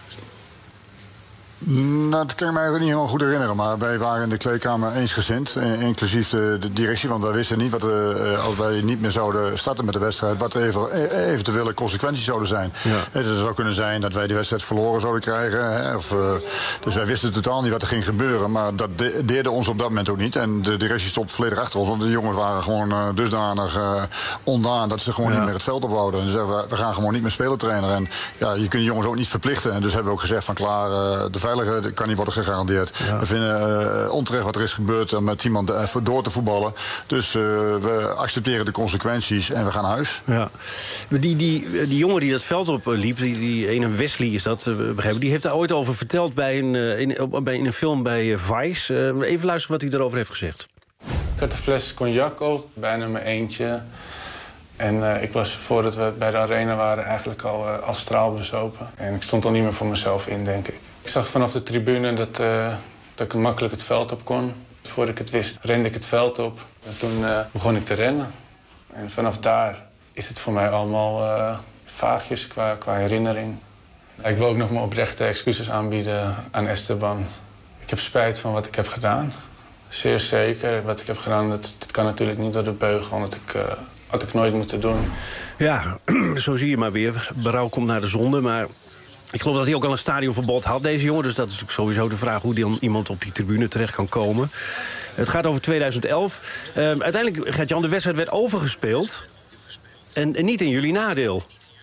Nou, dat kan ik me eigenlijk niet helemaal goed herinneren. Maar wij waren in de kleedkamer eensgezind, inclusief de, de directie. Want wij wisten niet wat uh, als wij niet meer zouden starten met de wedstrijd... wat even, eventuele consequenties zouden zijn. Ja. Het zou kunnen zijn dat wij de wedstrijd verloren zouden krijgen. Hè, of, uh, dus wij wisten totaal niet wat er ging gebeuren. Maar dat de, deerde ons op dat moment ook niet. En de directie stond volledig achter ons. Want de jongens waren gewoon uh, dusdanig uh, ondaan... dat ze gewoon ja. niet meer het veld opwouden. En ze zeiden, we, we gaan gewoon niet meer spelen trainen. En ja, je kunt de jongens ook niet verplichten. En dus hebben we ook gezegd van klaar... Uh, de veiligheid kan niet worden gegarandeerd. Ja. We vinden uh, onterecht wat er is gebeurd om met iemand uh, door te voetballen. Dus uh, we accepteren de consequenties en we gaan naar huis. Ja. Die, die, die jongen die dat veld op liep, die, die ene Wesley is dat, uh, begrepen, die heeft daar ooit over verteld bij een, uh, in, op, bij, in een film bij uh, Vice. Uh, even luisteren wat hij daarover heeft gezegd. Ik had een fles cognac op, bijna mijn eentje. En uh, ik was, voordat we bij de arena waren, eigenlijk al uh, astraal bezopen. En ik stond al niet meer voor mezelf in, denk ik. Ik zag vanaf de tribune dat, uh, dat ik makkelijk het veld op kon. Voordat ik het wist, rende ik het veld op. En toen uh, begon ik te rennen. En vanaf daar is het voor mij allemaal uh, vaagjes qua, qua herinnering. Ik wil ook nog mijn oprechte excuses aanbieden aan Esteban. Ik heb spijt van wat ik heb gedaan. Zeer zeker. Wat ik heb gedaan, dat, dat kan natuurlijk niet door de beugel. Want ik... Uh, had ik nooit moeten doen. Ja, zo zie je maar weer. Berouw komt naar de zonde, maar... Ik geloof dat hij ook al een stadionverbod had, deze jongen. Dus dat is natuurlijk sowieso de vraag hoe dan iemand op die tribune terecht kan komen. Het gaat over tweeduizend elf. Uh, uiteindelijk, Gert-Jan, de wedstrijd werd overgespeeld. En, en niet in jullie nadeel.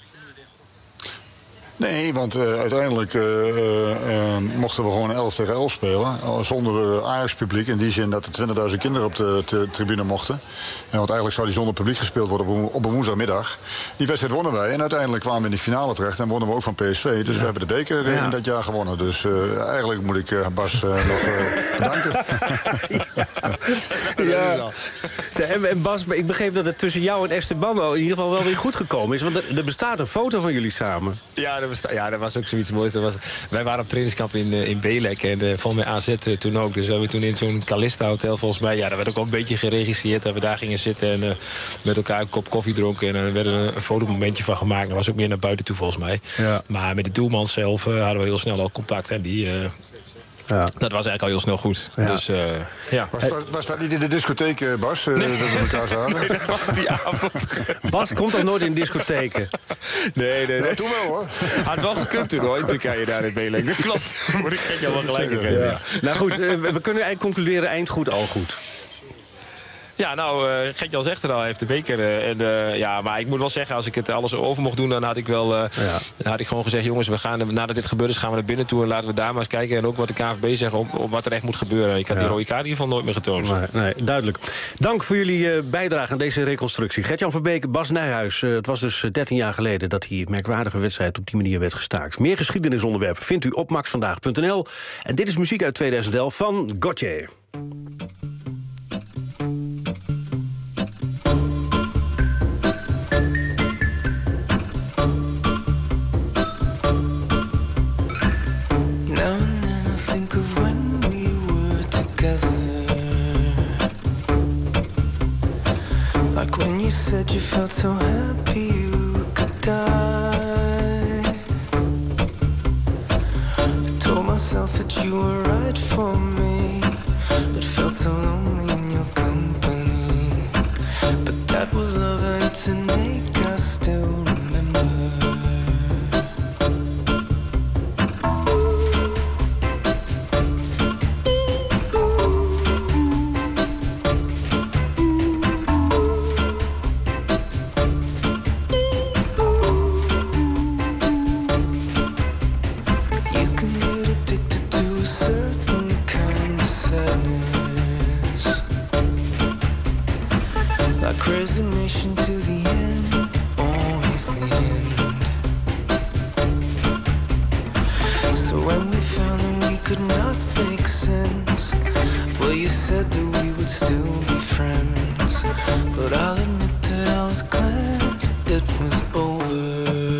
Nee, want uh, uiteindelijk uh, uh, uh, mochten we gewoon elf tegen elf spelen. Zonder uh, Ajax-publiek. In die zin dat er twintigduizend kinderen op de, de tribune mochten. En want eigenlijk zou die zonder publiek gespeeld worden op een, op een woensdagmiddag. Die wedstrijd wonnen wij. En uiteindelijk kwamen we in de finale terecht. En wonnen we ook van P S V. Dus ja. we hebben de beker ja. in dat jaar gewonnen. Dus uh, eigenlijk moet ik uh, Bas uh, nog uh, bedanken. ja. ja. En, en Bas, ik begreep dat het tussen jou en Esteban in ieder geval wel weer goed gekomen is. Want er, er bestaat een foto van jullie samen. Ja, dat, besta- ja, dat was ook zoiets moois. Dat was, wij waren op trainingskamp in, uh, in Belek. En uh, volgens mij A Z uh, toen ook. Dus we hebben toen in zo'n Calista hotel volgens mij... Ja, dat werd ook al een beetje geregisseerd. Dat we daar gingen zitten en uh, met elkaar een kop koffie dronken. En er uh, werd een, een fotomomentje van gemaakt. Dat was ook meer naar buiten toe volgens mij. Ja. Maar met de doelman zelf uh, hadden we heel snel al contact. En die... Uh, Ja. Dat was eigenlijk al heel snel goed. Ja. Dus, uh, ja. was, was, was dat niet in de discotheek, Bas? Nee. Dat we elkaar zagen? Nee, dat was die avond. Bas komt toch nooit in discotheken? Nee, nee, nee. Ja, toen wel, hoor. Had wel gekund toen, hoor, in Turkije daar in Belek. Dat klopt. Moet ik je wel gelijk geven. Ja. Ja. Nou goed, we kunnen eigenlijk concluderen, eind goed, al goed. Ja, nou, uh, Gert-Jan zegt er al, hij heeft de beker. Uh, en, uh, ja, maar ik moet wel zeggen, als ik het alles over mocht doen... dan had ik wel uh, ja. dan had ik gewoon gezegd... jongens, we gaan, nadat dit gebeurd is, gaan we naar binnen toe... en laten we daar maar eens kijken. En ook wat de K N V B zegt, op, op wat er echt moet gebeuren. Ik had ja. die rode kaart in ieder geval nooit meer getoond. Nee, nee, duidelijk. Dank voor jullie uh, bijdrage aan deze reconstructie. Gert-Jan Verbeek, Bas Nijhuis. Uh, het was dus dertien jaar geleden dat die merkwaardige wedstrijd... op die manier werd gestaakt. Meer geschiedenisonderwerpen vindt u op max vandaag punt n l. En dit is muziek uit tweeduizend elf van Gotye. Said you felt so happy you could die. I told myself that you you were right for me, but felt so lonely in your company. But that was love and to make us still remember. Resignation to the end, always the end. So when we found that we could not make sense, well, you said that we would still be friends. But I'll admit that I was glad it was over.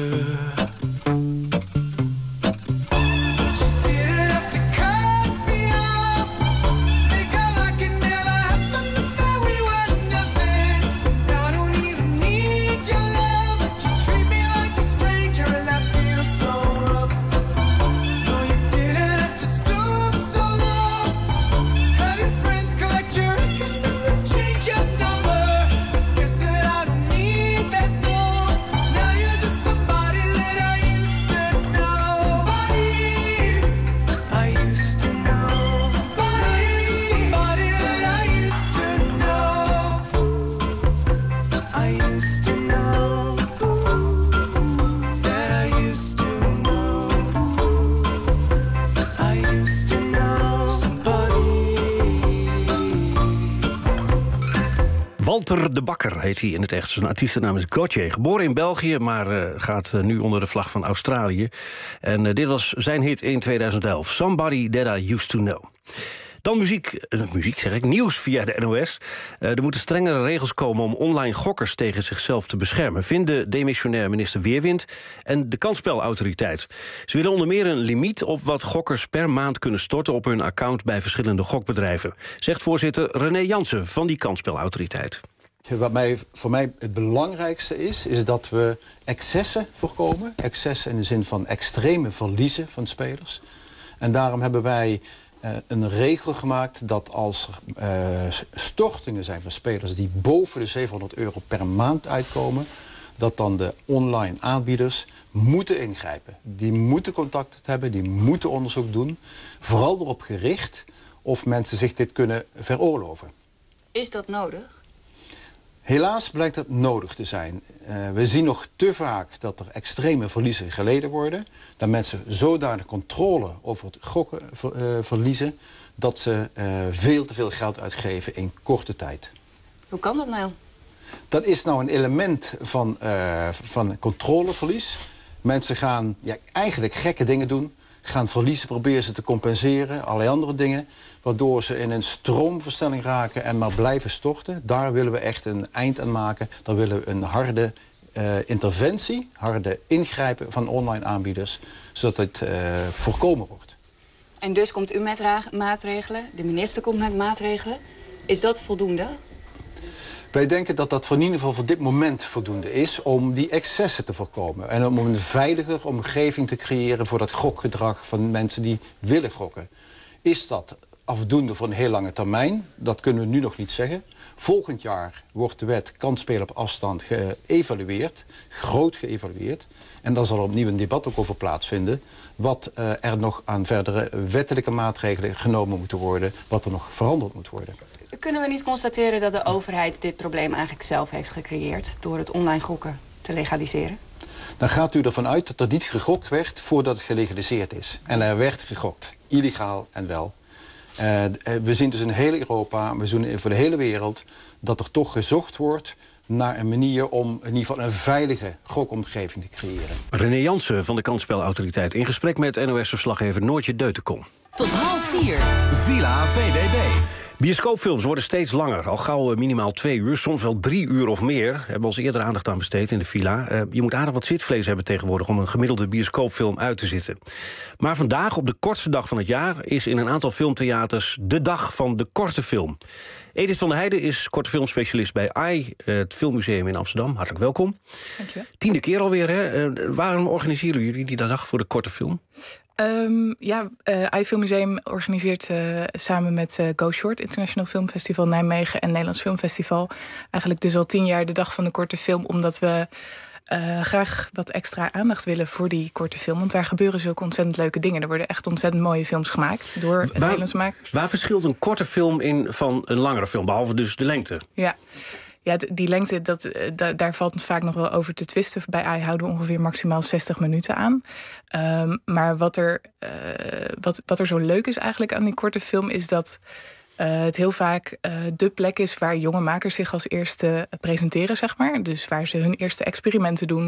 Walter de Bakker heet hij in het echt. Zijn artiestennaam is Gauthier. Geboren in België, maar uh, gaat uh, nu onder de vlag van Australië. En uh, dit was zijn hit in tweeduizend elf. Somebody That I Used To Know. Dan muziek, uh, muziek zeg ik, nieuws via de N O S. Uh, er moeten strengere regels komen om online gokkers tegen zichzelf te beschermen, vinden demissionair minister Weerwind en de kansspelautoriteit. Ze willen onder meer een limiet op wat gokkers per maand kunnen storten op hun account bij verschillende gokbedrijven, zegt voorzitter René Jansen van die kansspelautoriteit. Wat mij, voor mij het belangrijkste is, is dat we excessen voorkomen. Excessen in de zin van extreme verliezen van spelers. En daarom hebben wij uh, een regel gemaakt dat als er uh, stortingen zijn van spelers die boven de zevenhonderd euro per maand uitkomen, dat dan de online aanbieders moeten ingrijpen. Die moeten contact hebben, die moeten onderzoek doen. Vooral erop gericht of mensen zich dit kunnen veroorloven. Is dat nodig? Helaas blijkt dat nodig te zijn. Uh, we zien nog te vaak dat er extreme verliezen geleden worden. Dat mensen zodanig controle over het gokken ver, uh, verliezen, dat ze uh, veel te veel geld uitgeven in korte tijd. Hoe kan dat nou? Dat is nou een element van, uh, van controleverlies. Mensen gaan ja, eigenlijk gekke dingen doen. Gaan verliezen, proberen ze te compenseren, allerlei andere dingen, waardoor ze in een stroomversnelling raken en maar blijven storten. Daar willen we echt een eind aan maken. Daar willen we een harde uh, interventie, harde ingrijpen van online aanbieders, zodat het uh, voorkomen wordt. En dus komt u met maatregelen, de minister komt met maatregelen. Is dat voldoende? Wij denken dat dat voor in ieder geval voor dit moment voldoende is om die excessen te voorkomen. En om een veiliger omgeving te creëren voor dat gokgedrag van mensen die willen gokken. Is dat afdoende voor een heel lange termijn? Dat kunnen we nu nog niet zeggen. Volgend jaar wordt de wet kansspelen op afstand geëvalueerd, groot geëvalueerd. En daar zal er opnieuw een debat ook over plaatsvinden. Wat uh, er nog aan verdere wettelijke maatregelen genomen moeten worden, wat er nog veranderd moet worden. Kunnen we niet constateren dat de overheid dit probleem eigenlijk zelf heeft gecreëerd door het online gokken te legaliseren? Dan gaat u ervan uit dat er niet gegokt werd voordat het gelegaliseerd is. En er werd gegokt, illegaal en wel. Uh, we zien dus in heel Europa, we zien voor de hele wereld, dat er toch gezocht wordt naar een manier om in ieder geval een veilige gokomgeving te creëren. René Jansen van de kansspelautoriteit in gesprek met N O S-verslaggever Noortje Deutenkom. Tot half vier. Villa V D B. Bioscoopfilms worden steeds langer. Al gauw minimaal twee uur, soms wel drie uur of meer. Hebben we ons eerder aandacht aan besteed in de villa. Uh, je moet aardig wat zitvlees hebben tegenwoordig om een gemiddelde bioscoopfilm uit te zitten. Maar vandaag, op de kortste dag van het jaar, is in een aantal filmtheaters de dag van de korte film. Edith van der Heijden is korte filmspecialist bij A I, het Filmmuseum in Amsterdam. Hartelijk welkom. Dank je wel. Tiende keer alweer, hè? Uh, waarom organiseren jullie die dag voor de korte film? Um, ja, uh, I Film Museum organiseert uh, samen met uh, Go Short, International Filmfestival Nijmegen en Nederlands Filmfestival, eigenlijk dus al tien jaar de dag van de korte film, omdat we uh, graag wat extra aandacht willen voor die korte film. Want daar gebeuren zulke ontzettend leuke dingen. Er worden echt ontzettend mooie films gemaakt door waar, Nederlandse makers. Waar verschilt een korte film in van een langere film, behalve dus de lengte? Ja. Ja, die lengte, dat, da, daar valt het vaak nog wel over te twisten. Bij A I houden we ongeveer maximaal zestig minuten aan. Um, maar wat er, uh, wat, wat er zo leuk is eigenlijk aan die korte film, is dat uh, het heel vaak uh, de plek is waar jonge makers zich als eerste presenteren, zeg maar. Dus waar ze hun eerste experimenten doen.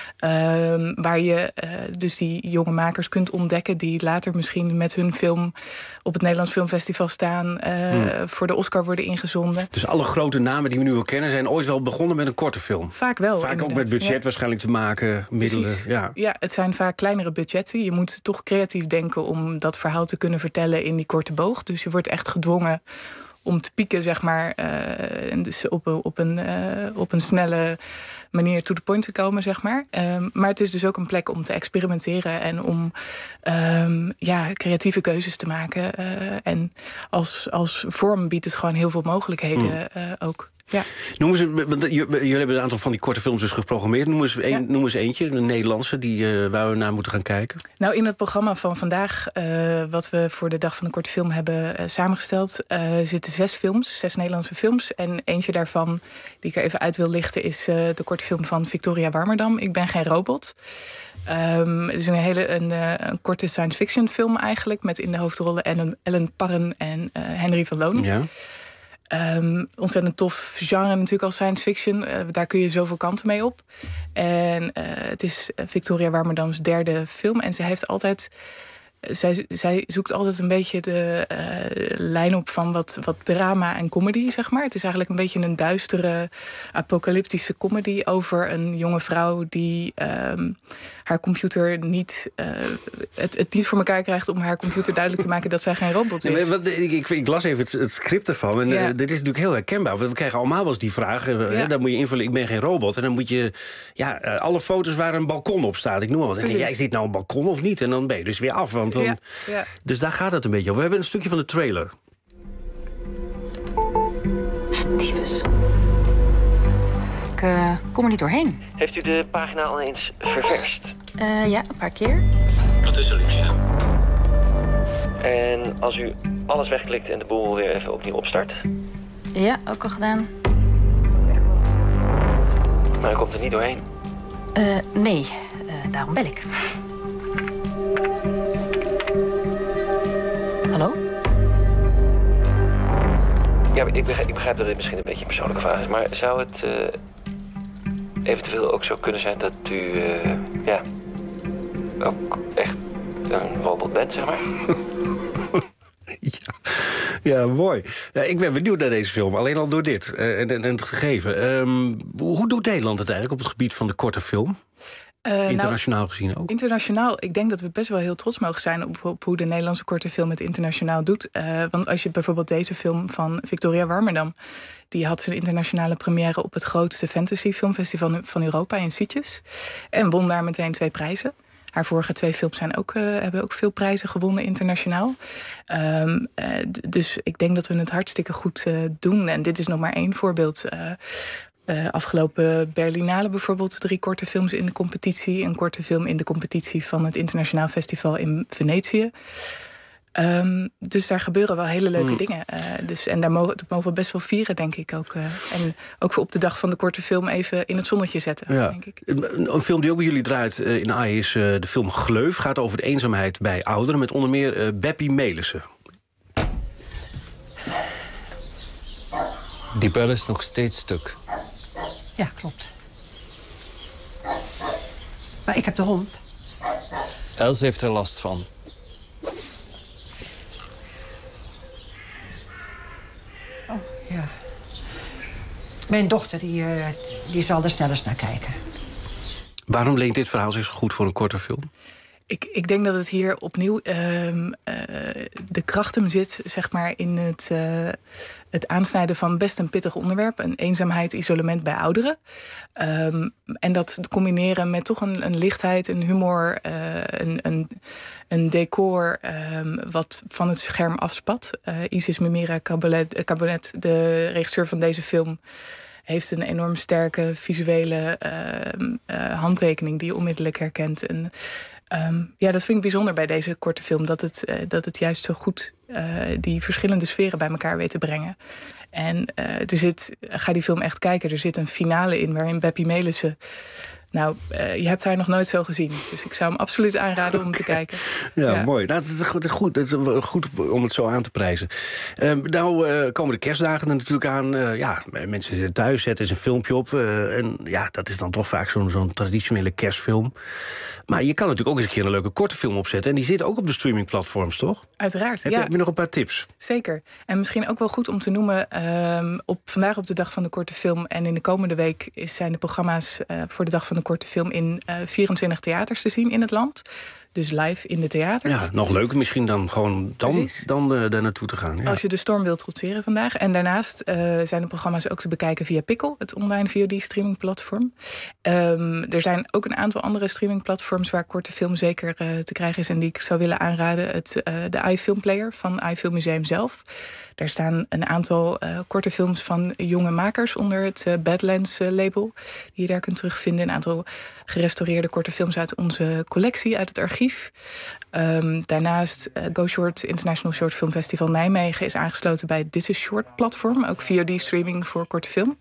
Um, waar je uh, dus die jonge makers kunt ontdekken die later misschien met hun film op het Nederlands Filmfestival staan, uh, hmm. voor de Oscar worden ingezonden. Dus alle grote namen die we nu wel kennen zijn ooit wel begonnen met een korte film? Vaak wel. Vaak inderdaad. ook met budget ja. waarschijnlijk te maken, middelen. Ja. ja, het zijn vaak kleinere budgetten. Je moet toch creatief denken om dat verhaal te kunnen vertellen in die korte boog. Dus je wordt echt gedwongen om te pieken, zeg maar, uh, en dus op, op, een, uh, op een snelle manier to the point te komen, zeg maar. Um, maar het is dus ook een plek om te experimenteren en om um, ja, creatieve keuzes te maken. Uh, en als, als vorm biedt het gewoon heel veel mogelijkheden mm. uh, ook. Ja. Noemen ze, want jullie hebben een aantal van die korte films dus geprogrammeerd. Noem eens, een, ja. noem eens eentje, een Nederlandse, die, uh, waar we naar moeten gaan kijken. Nou, in het programma van vandaag, uh, wat we voor de Dag van de Korte Film hebben uh, samengesteld, uh, zitten zes films, zes Nederlandse films. En eentje daarvan, die ik er even uit wil lichten, is uh, de korte film van Victoria Warmerdam, Ik ben geen robot. Um, het is een hele een, uh, een korte science fiction film eigenlijk, met in de hoofdrollen Ellen, Ellen Parren en uh, Henry van Loon. Ja. Um, ontzettend tof genre natuurlijk als science fiction. Uh, daar kun je zoveel kanten mee op. En uh, het is Victoria Warmerdams derde film. En ze heeft altijd... Zij, zij zoekt altijd een beetje de uh, lijn op van wat, wat drama en comedy, zeg maar. Het is eigenlijk een beetje een duistere, apocalyptische comedy over een jonge vrouw die um, haar computer niet, uh, het, het niet voor elkaar krijgt om haar computer duidelijk te maken dat zij geen robot is. Nee, maar, ik, ik, ik las even het, het script ervan en ja. uh, dit is natuurlijk heel herkenbaar. Want we krijgen allemaal wel eens die vraag, uh, ja. dan moet je invullen, ik ben geen robot. En dan moet je, ja, uh, alle foto's waar een balkon op staat, ik noem maar wat. En denk, ja, is dit nou een balkon of niet? En dan ben je dus weer af, want dan, ja, ja. Dus daar gaat het een beetje over. We hebben een stukje van de trailer. Tyfus. Ik uh, kom er niet doorheen. Heeft u de pagina al eens ververst? Uh, ja, een paar keer. Wat is er, liefje? En als u alles wegklikt en de boel weer even opnieuw opstart? Ja, ook al gedaan. Maar u komt er niet doorheen? Uh, nee, uh, daarom bel ik. Hallo? Ja, ik begrijp, ik begrijp dat dit misschien een beetje een persoonlijke vraag is, maar zou het uh, eventueel ook zo kunnen zijn dat u, uh, ja, ook echt een robot bent, zeg maar? Ja, ja, mooi. Ja, ik ben benieuwd naar deze film, alleen al door dit uh, en, en, en het gegeven. Um, hoe doet Nederland het eigenlijk op het gebied van de korte film? Uh, internationaal nou, gezien ook? Internationaal, ik denk dat we best wel heel trots mogen zijn op, op hoe de Nederlandse korte film het internationaal doet. Uh, want als je bijvoorbeeld deze film van Victoria Warmerdam, die had zijn internationale première op het grootste fantasy filmfestival van Europa in Sitges. En won daar meteen twee prijzen. Haar vorige twee films zijn ook, uh, hebben ook veel prijzen gewonnen internationaal. Um, uh, d- dus ik denk dat we het hartstikke goed uh, doen. En dit is nog maar één voorbeeld. Uh, Uh, afgelopen Berlinale bijvoorbeeld drie korte films in de competitie. Een korte film in de competitie van het Internationaal Festival in Venetië. Um, dus daar gebeuren wel hele leuke mm. dingen. Uh, dus, en daar mogen, dat mogen we best wel vieren, denk ik ook. Uh, en ook op de dag van de korte film even in het zonnetje zetten, ja. denk ik. Een, een film die ook bij jullie draait uh, in A I is uh, de film Gleuf. Gaat over de eenzaamheid bij ouderen met onder meer uh, Beppie Melissen. Die bel is nog steeds stuk. Ja, klopt. Maar ik heb de hond. Els heeft er last van. Oh, ja. Mijn dochter, die, uh, die zal er snel eens naar kijken. Waarom leent dit verhaal zich zo goed voor een korte film? Ik, ik denk dat het hier opnieuw uh, uh, de kracht hem zit, zeg maar, in het, uh, het aansnijden van best een pittig onderwerp. Een eenzaamheid, isolement bij ouderen. Um, en dat combineren met toch een, een lichtheid, een humor, uh, een, een, een decor um, wat van het scherm afspat. Uh, Isis Memira Cabonet, Cabonet, de regisseur van deze film, heeft een enorm sterke visuele uh, uh, handtekening die je onmiddellijk herkent. En Um, ja, dat vind ik bijzonder bij deze korte film. Dat het, uh, dat het juist zo goed uh, die verschillende sferen bij elkaar weet te brengen. En uh, er zit, ga die film echt kijken. Er zit een finale in waarin Beppie Melissen... Nou, uh, je hebt haar nog nooit zo gezien. Dus ik zou hem absoluut aanraden om te kijken. Ja, ja. mooi. Nou, dat is goed, goed, dat is goed om het zo aan te prijzen. Uh, nou uh, komen de kerstdagen er natuurlijk aan. Uh, ja, mensen zitten thuis, zetten eens een filmpje op. Uh, en ja, dat is dan toch vaak zo'n zo'n traditionele kerstfilm. Maar je kan natuurlijk ook eens een keer een leuke korte film opzetten. En die zit ook op de streamingplatforms, toch? Uiteraard, heb ja. Je, heb je nog een paar tips? Zeker. En misschien ook wel goed om te noemen... Um, op, vandaag op de Dag van de Korte Film... en in de komende week is, zijn de programma's uh, voor de Dag van de Korte Film... in uh, vierentwintig theaters te zien in het land. Dus live in de theater. Ja, nog leuker misschien dan gewoon dan, dan uh, daar naartoe te gaan. Ja. Als je de storm wilt trotseren vandaag. En daarnaast uh, zijn de programma's ook te bekijken via Pickle, het online V O D-streamingplatform. Um, er zijn ook een aantal andere streamingplatforms waar korte film zeker uh, te krijgen is en die ik zou willen aanraden. Het, uh, de iFilmplayer van iFilmmuseum zelf. Daar staan een aantal uh, korte films van jonge makers onder het uh, Badlands uh, label. Die je daar kunt terugvinden. Een aantal gerestaureerde korte films uit onze collectie, uit het archief. Um, daarnaast uh, Go Short International Short Film Festival Nijmegen is aangesloten bij This Is Short platform. Ook V O D-streaming voor korte film.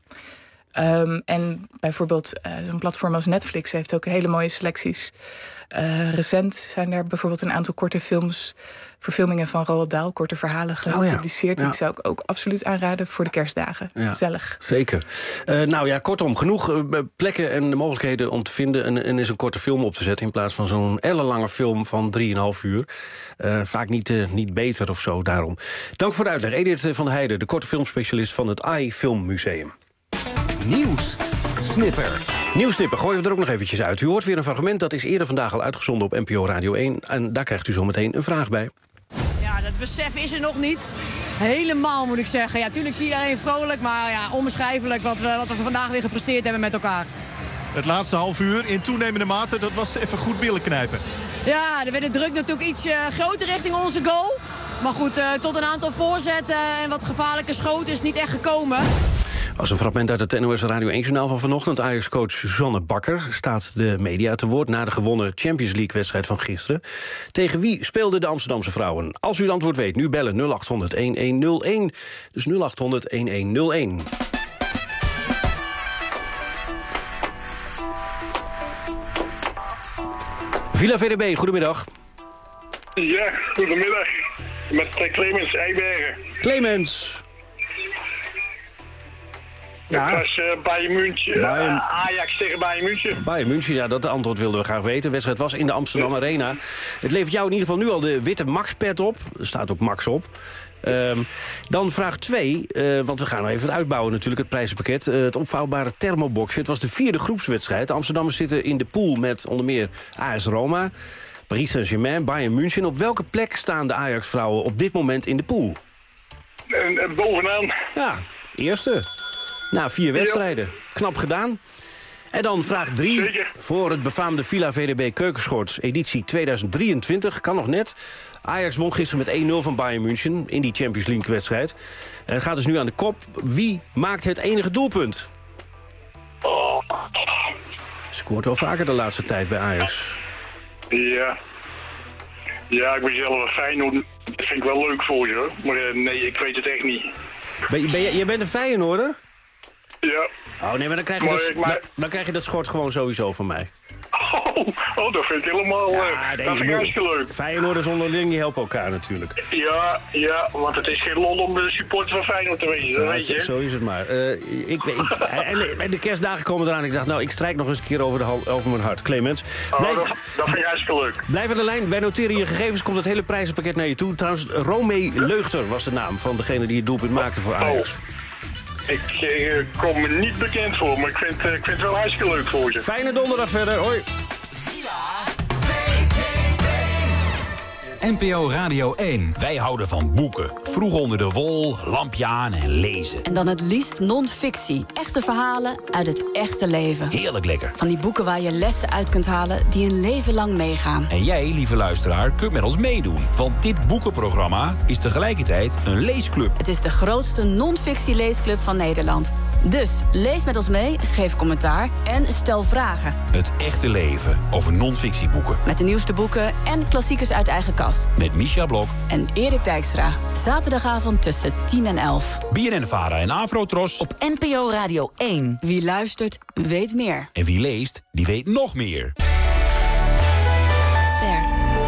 Um, en bijvoorbeeld uh, zo'n platform als Netflix heeft ook hele mooie selecties. Uh, recent zijn er bijvoorbeeld een aantal korte films, verfilmingen van Roald Dahl, korte verhalen gepubliceerd. Oh ja. Ja. Die zou ik ook absoluut aanraden voor de kerstdagen. Ja, gezellig. Zeker. Uh, nou ja, kortom, genoeg uh, plekken en de mogelijkheden om te vinden en, en eens een korte film op te zetten in plaats van zo'n ellenlange film van drieënhalf uur. Uh, vaak niet, uh, niet beter of zo, daarom. Dank voor de uitleg. Edith van der Heijden, de korte filmspecialist van het iFilmmuseum. Nieuws. Snipper. Nieuwsnipper, gooien we er ook nog eventjes uit. U hoort weer een fragment, dat is eerder vandaag al uitgezonden op N P O Radio één. En daar krijgt u zo meteen een vraag bij. Ja, dat besef is er nog niet. Helemaal, moet ik zeggen. Ja, tuurlijk zie je iedereen vrolijk, maar ja, onbeschrijfelijk wat we, wat we vandaag weer gepresteerd hebben met elkaar. Het laatste half uur in toenemende mate, dat was even goed billen knijpen. Ja, er werd de druk natuurlijk iets uh, groter richting onze goal. Maar goed, uh, tot een aantal voorzetten en wat gevaarlijke schoten is niet echt gekomen. Als een fragment uit het N O S Radio één-journaal van vanochtend. Ajax-coach Suzanne Bakker staat de media te woord na de gewonnen Champions League-wedstrijd van gisteren. Tegen wie speelden de Amsterdamse vrouwen? Als u het antwoord weet, nu bellen nul acht honderd een een nul een. Dus nul acht honderd een een nul een. Villa V D B, goedemiddag. Ja, goedemiddag. Met Clemens Eibergen. Clemens. Ja. Dat was uh, Bayern München, Bayern... Uh, Ajax tegen Bayern München. Bayern München, ja, dat antwoord wilden we graag weten. De wedstrijd was in de Amsterdam Arena. Het levert jou in ieder geval nu al de witte Max-pet op. Er staat ook Max op. Um, dan vraag twee, uh, want we gaan nog even uitbouwen natuurlijk, het prijzenpakket. Uh, het opvouwbare thermoboxje. Het was de vierde groepswedstrijd. De Amsterdammers zitten in de pool met onder meer A S Roma, Paris Saint-Germain, Bayern München. Op welke plek staan de Ajax-vrouwen op dit moment in de pool? En, en bovenaan. Ja, eerste. Na vier wedstrijden. Ja. Knap gedaan. En dan vraag drie. Zeker. Voor het befaamde Villa V D B Keukenschorts editie tweeduizend drieëntwintig. Kan nog net. Ajax won gisteren met één nul van Bayern München in die Champions League wedstrijd. En gaat dus nu aan de kop. Wie maakt het enige doelpunt? Oh. Scoort wel vaker de laatste tijd bij Ajax. Ja. Ja, ik ben zelf een Feyenoord. Dat vind ik wel leuk voor je, hoor. Maar uh, nee, ik weet het echt niet. Ben je, ben je, jij bent een Feyenoorder? Ja. Oh nee, maar dan krijg je, maar, dat, maar... dan, dan krijg je dat schort gewoon sowieso van mij. Oh, oh dat vind ik helemaal ja, nee, dat vind ik hartstikke leuk. Feyenoorders onderling, die helpen elkaar natuurlijk. Ja, ja, want het is geen lol om de supporter van Feyenoord te wezen, dat ja, weet je. Zo is het maar. Uh, ik, ik, en, en de kerstdagen komen eraan. Ik dacht, nou, ik strijk nog eens een keer over, de, over mijn hart. Clemens. Blijf, oh, dat, dat vind ik hartstikke leuk. Blijf aan de lijn. Wij noteren je gegevens. Komt het hele prijzenpakket naar je toe. Trouwens, Romee Leugter was de naam van degene die het doelpunt maakte voor Ajax. Oh. Ik eh, kom me niet bekend voor, maar ik vind, eh, ik vind het wel hartstikke leuk voor je. Fijne donderdag verder, hoi. Villa V D B. N P O Radio één. Wij houden van boeken. Vroeg onder de wol, lampje aan en lezen. En dan het liefst non-fictie. Echte verhalen uit het echte leven. Heerlijk lekker. Van die boeken waar je lessen uit kunt halen die een leven lang meegaan. En jij, lieve luisteraar, kunt met ons meedoen. Want dit boekenprogramma is tegelijkertijd een leesclub. Het is de grootste non-fictie leesclub van Nederland. Dus lees met ons mee, geef commentaar en stel vragen. Het echte leven over non-fictieboeken. Met de nieuwste boeken en klassiekers uit eigen kast. Met Misha Blok en Erik Dijkstra. Zaterdagavond tussen tien en elf. B N N Vara en Afrotros. Op N P O Radio één. Wie luistert, weet meer. En wie leest, die weet nog meer. Ster.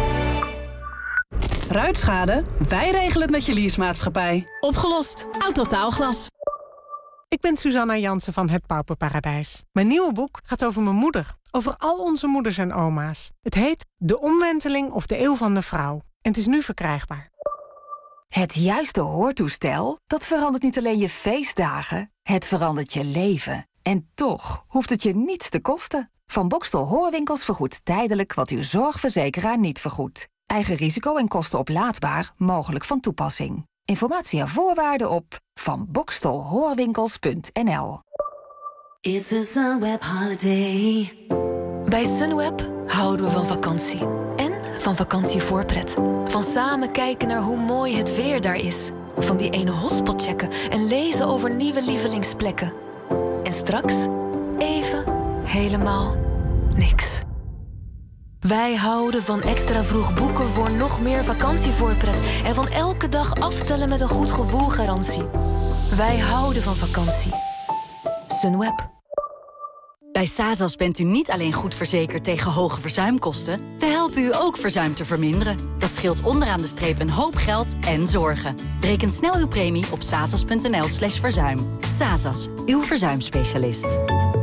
Ruitschade? Wij regelen het met je leasemaatschappij. Opgelost. Autotaalglas. Ik ben Susanna Jansen van Het Pauperparadijs. Mijn nieuwe boek gaat over mijn moeder. Over al onze moeders en oma's. Het heet De Omwenteling of de Eeuw van de Vrouw. En het is nu verkrijgbaar. Het juiste hoortoestel, dat verandert niet alleen je feestdagen. Het verandert je leven. En toch hoeft het je niets te kosten. Van Boxtel Hoorwinkels vergoedt tijdelijk wat uw zorgverzekeraar niet vergoedt. Eigen risico en kosten oplaadbaar, mogelijk van toepassing. Informatie en voorwaarden op van boxtel hoorwinkels punt n l. It's a Sunweb holiday. Bij Sunweb houden we van vakantie. En van vakantie voorpret. Van samen kijken naar hoe mooi het weer daar is. Van die ene hotspot checken en lezen over nieuwe lievelingsplekken. En straks even helemaal niks. Wij houden van extra vroeg boeken voor nog meer vakantievoorpret. En van elke dag aftellen met een goed gevoel garantie. Wij houden van vakantie. Sunweb. Bij Sazas bent u niet alleen goed verzekerd tegen hoge verzuimkosten. We helpen u ook verzuim te verminderen. Dat scheelt onderaan de streep een hoop geld en zorgen. Reken snel uw premie op sazas punt n l slash verzuim. Sazas, uw verzuimspecialist.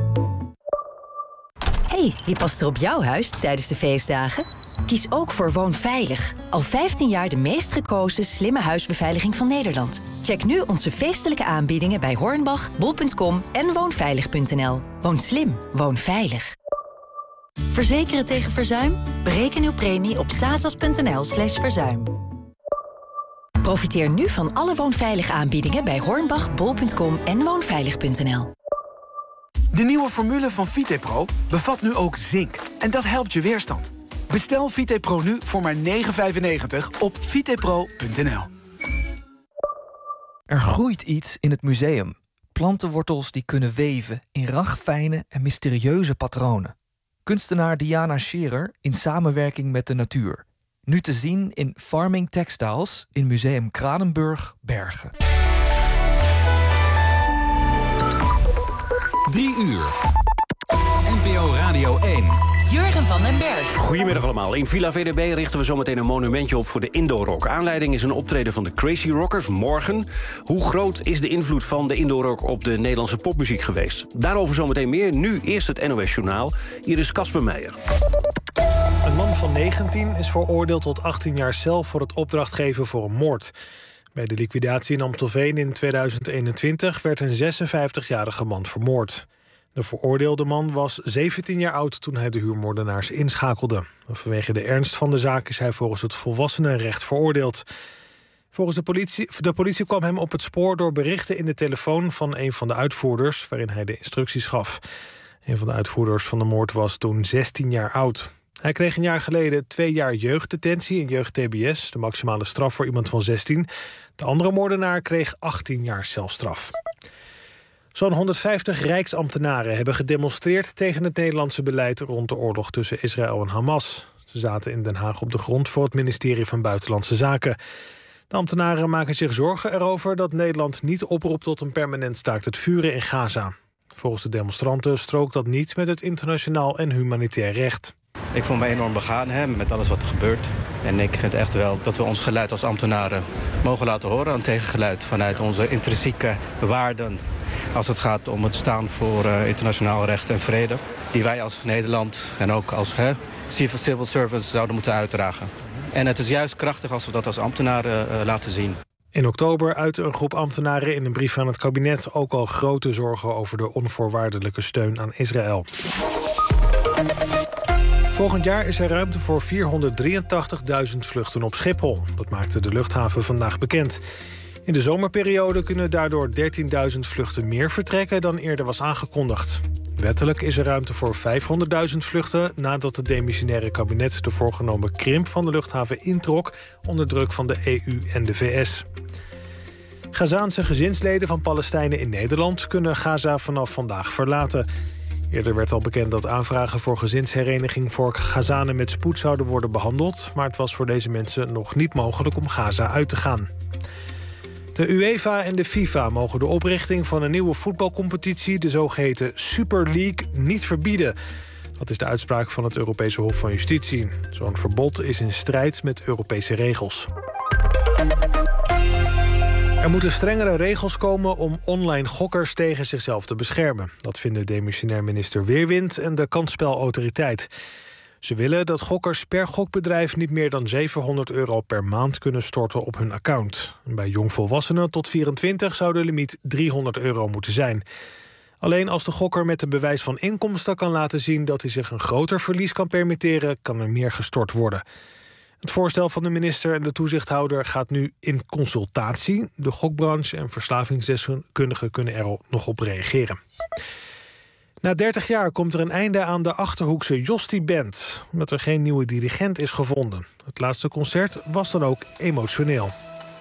Hey, wie past er op jouw huis tijdens de feestdagen? Kies ook voor Woonveilig. Al vijftien jaar de meest gekozen slimme huisbeveiliging van Nederland. Check nu onze feestelijke aanbiedingen bij Hornbach, bol punt com en woonveilig punt n l. Woon slim, woon veilig. Verzekeren tegen verzuim? Bereken uw premie op sazas punt n l slash verzuim. Profiteer nu van alle Woonveilig aanbiedingen bij Hornbach, bol punt com en woonveilig punt n l. De nieuwe formule van Vitepro bevat nu ook zink. En dat helpt je weerstand. Bestel Vitepro nu voor maar negen vijfennegentig op vitepro punt n l. Er groeit iets in het museum. Plantenwortels die kunnen weven in ragfijne en mysterieuze patronen. Kunstenaar Diana Scherer in samenwerking met de natuur. Nu te zien in Farming Textiles in Museum Kranenburg, Bergen. Drie uur. N P O Radio één. Jurgen van den Berg. Goedemiddag allemaal. In Villa V D B richten we zometeen een monumentje op voor de Indo-rock. Aanleiding is een optreden van de Crazy Rockers morgen. Hoe groot is de invloed van de Indo-rock op de Nederlandse popmuziek geweest? Daarover zometeen meer. Nu eerst het N O S-journaal. Hier is Casper Meijer. Een man van negentien is veroordeeld tot achttien jaar cel voor het opdrachtgeven voor een moord. Bij de liquidatie in Amstelveen in tweeduizend eenentwintig werd een zesenvijftigjarige man vermoord. De veroordeelde man was zeventien jaar oud toen hij de huurmoordenaars inschakelde. Vanwege de ernst van de zaak is hij volgens het volwassenenrecht veroordeeld. Volgens de politie, de politie kwam hem op het spoor door berichten in de telefoon van een van de uitvoerders, waarin hij de instructies gaf. Een van de uitvoerders van de moord was toen zestien jaar oud. Hij kreeg een jaar geleden twee jaar jeugddetentie en jeugd-T B S, de maximale straf voor iemand van zestien. De andere moordenaar kreeg achttien jaar celstraf. Zo'n honderdvijftig rijksambtenaren hebben gedemonstreerd tegen het Nederlandse beleid rond de oorlog tussen Israël en Hamas. Ze zaten in Den Haag op de grond voor het ministerie van Buitenlandse Zaken. De ambtenaren maken zich zorgen erover dat Nederland niet oproept tot een permanent staakt het vuren in Gaza. Volgens de demonstranten strookt dat niet met het internationaal en humanitair recht. Ik voel me enorm begaan hè, met alles wat er gebeurt. En ik vind echt wel dat we ons geluid als ambtenaren mogen laten horen. Een tegengeluid vanuit onze intrinsieke waarden. Als het gaat om het staan voor uh, internationaal recht en vrede. Die wij als Nederland en ook als hè, civil servants zouden moeten uitdragen. En het is juist krachtig als we dat als ambtenaren uh, laten zien. In oktober uitte een groep ambtenaren in een brief aan het kabinet ook al grote zorgen over de onvoorwaardelijke steun aan Israël. Volgend jaar is er ruimte voor vierhonderddrieëntachtigduizend vluchten op Schiphol. Dat maakte de luchthaven vandaag bekend. In de zomerperiode kunnen daardoor dertienduizend vluchten meer vertrekken dan eerder was aangekondigd. Wettelijk is er ruimte voor vijfhonderdduizend vluchten nadat het demissionaire kabinet de voorgenomen krimp van de luchthaven introk onder druk van de E U en de V S. Gazaanse gezinsleden van Palestijnen in Nederland kunnen Gaza vanaf vandaag verlaten. Eerder werd al bekend dat aanvragen voor gezinshereniging voor Gazanen met spoed zouden worden behandeld, maar het was voor deze mensen nog niet mogelijk om Gaza uit te gaan. De UEFA en de FIFA mogen de oprichting van een nieuwe voetbalcompetitie, de zogeheten Super League, niet verbieden. Dat is de uitspraak van het Europese Hof van Justitie. Zo'n verbod is in strijd met Europese regels. Er moeten strengere regels komen om online gokkers tegen zichzelf te beschermen. Dat vinden demissionair minister Weerwind en de Kansspelautoriteit. Ze willen dat gokkers per gokbedrijf niet meer dan zevenhonderd euro per maand kunnen storten op hun account. Bij jongvolwassenen tot vierentwintig zou de limiet driehonderd euro moeten zijn. Alleen als de gokker met een bewijs van inkomsten kan laten zien dat hij zich een groter verlies kan permitteren, kan er meer gestort worden. Het voorstel van de minister en de toezichthouder gaat nu in consultatie. De gokbranche en verslavingsdeskundigen kunnen er nog op reageren. Na dertig jaar komt er een einde aan de Achterhoekse Josti Band, omdat er geen nieuwe dirigent is gevonden. Het laatste concert was dan ook emotioneel.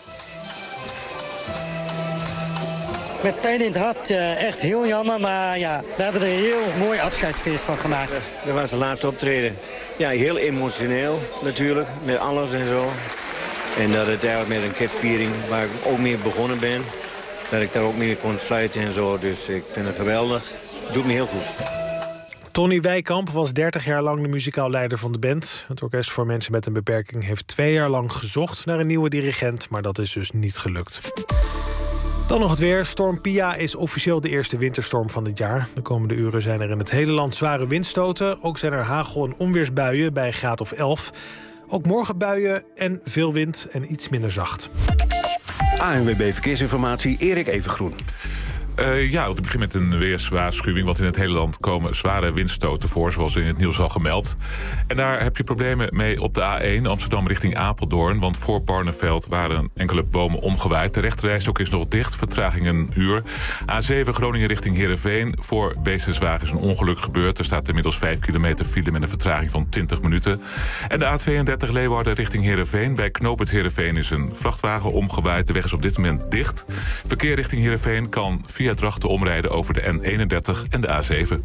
Met pijn in het hart, echt heel jammer, maar ja, we hebben er een heel mooi afscheidsfeest van gemaakt. Dat was de laatste optreden. Ja, heel emotioneel natuurlijk, met alles en zo. En dat het eigenlijk met een kerstviering, waar ik ook mee begonnen ben, dat ik daar ook mee kon sluiten en zo. Dus ik vind het geweldig. Het doet me heel goed. Tony Wijkamp was dertig jaar lang de muzikaal leider van de band. Het Orkest voor Mensen met een Beperking heeft twee jaar lang gezocht naar een nieuwe dirigent, maar dat is dus niet gelukt. Dan nog het weer. Storm Pia is officieel de eerste winterstorm van dit jaar. De komende uren zijn er in het hele land zware windstoten. Ook zijn er hagel- en onweersbuien bij een graad of elf. Ook morgen buien en veel wind en iets minder zacht. A N W B Verkeersinformatie, Erik Evengroen. Uh, ja, we beginnen met een weerswaarschuwing, want in het hele land komen zware windstoten voor, zoals in het nieuws al gemeld. En daar heb je problemen mee op de A één Amsterdam richting Apeldoorn, want voor Barneveld waren enkele bomen omgewaaid. De rechterrijstrook is nog dicht, vertraging een uur. A zeven Groningen richting Heerenveen, voor Beestenswagen is een ongeluk gebeurd. Er staat inmiddels vijf kilometer file met een vertraging van twintig minuten. En de A tweeëndertig Leeuwarden richting Heerenveen. Bij knooppunt Heerenveen is een vrachtwagen omgewaaid. De weg is op dit moment dicht. Verkeer richting Heerenveen kan via Drachten omrijden over de N eenendertig en de A zeven.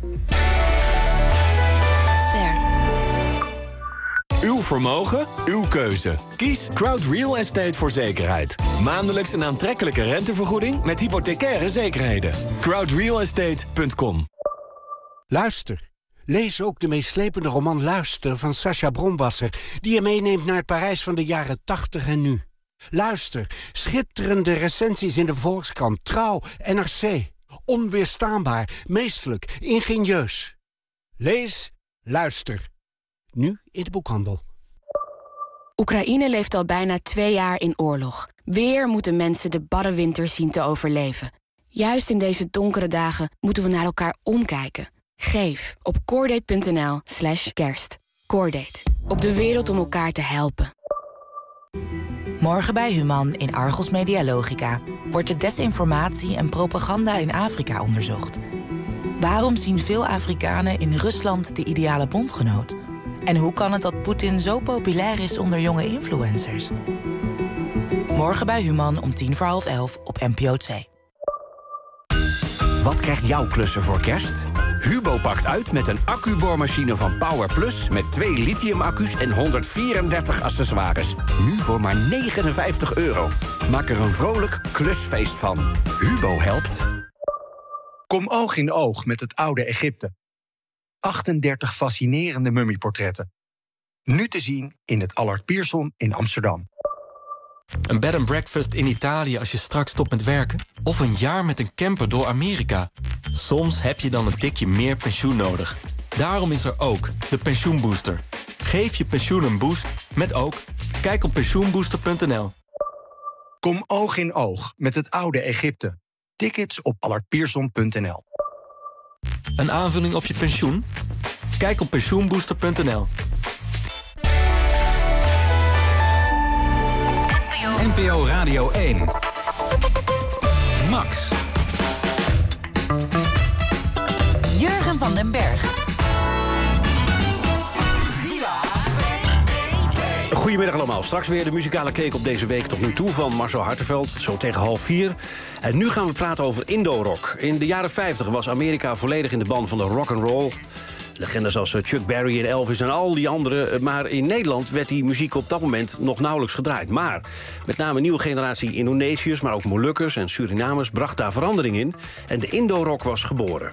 Ster. Uw vermogen, uw keuze. Kies Crowd Real Estate voor zekerheid. Maandelijks een aantrekkelijke rentevergoeding met hypothecaire zekerheden. crowd real estate punt com. Luister. Lees ook de meeslepende roman Luister van Sacha Bronwasser, die je meeneemt naar het Parijs van de jaren tachtig en nu. Luister, schitterende recensies in de Volkskrant, Trouw, N R C. Onweerstaanbaar, meesterlijk, ingenieus. Lees, luister. Nu in de boekhandel. Oekraïne leeft al bijna twee jaar in oorlog. Weer moeten mensen de barre winter zien te overleven. Juist in deze donkere dagen moeten we naar elkaar omkijken. Geef op coordate punt n l slash kerst. Coordate, op de wereld om elkaar te helpen. Morgen bij Human in Argos Media Logica wordt de desinformatie en propaganda in Afrika onderzocht. Waarom zien veel Afrikanen in Rusland de ideale bondgenoot? En hoe kan het dat Poetin zo populair is onder jonge influencers? Morgen bij Human om tien voor half elf op N P O twee. Wat krijgt jouw klussen voor kerst? Hubo pakt uit met een accuboormachine van Power Plus met twee lithium-accu's en honderdvierendertig accessoires. Nu voor maar negenenvijftig euro. Maak er een vrolijk klusfeest van. Hubo helpt. Kom oog in oog met het oude Egypte. achtendertig fascinerende mummieportretten. Nu te zien in het Allard Pierson in Amsterdam. Een bed and breakfast in Italië als je straks stopt met werken? Of een jaar met een camper door Amerika? Soms heb je dan een tikje meer pensioen nodig. Daarom is er ook de Pensioenbooster. Geef je pensioen een boost met ook. Kijk op pensioenbooster punt n l. Kom oog in oog met het oude Egypte. Tickets op allard pierson punt n l. Een aanvulling op je pensioen? Kijk op pensioenbooster punt n l. N P O Radio één. Max. Jurgen van den Berg. Goedemiddag allemaal. Straks weer de muzikale cake op deze week tot nu toe van Marcel Hartenveld. Zo tegen half vier. En nu gaan we praten over Indo-rock. In de jaren vijftig was Amerika volledig in de ban van de rock'n'roll. Legendes als Chuck Berry en Elvis en al die anderen. Maar in Nederland werd die muziek op dat moment nog nauwelijks gedraaid. Maar met name een nieuwe generatie Indonesiërs, maar ook Molukkers en Surinamers bracht daar verandering in. En de Indo-rock was geboren.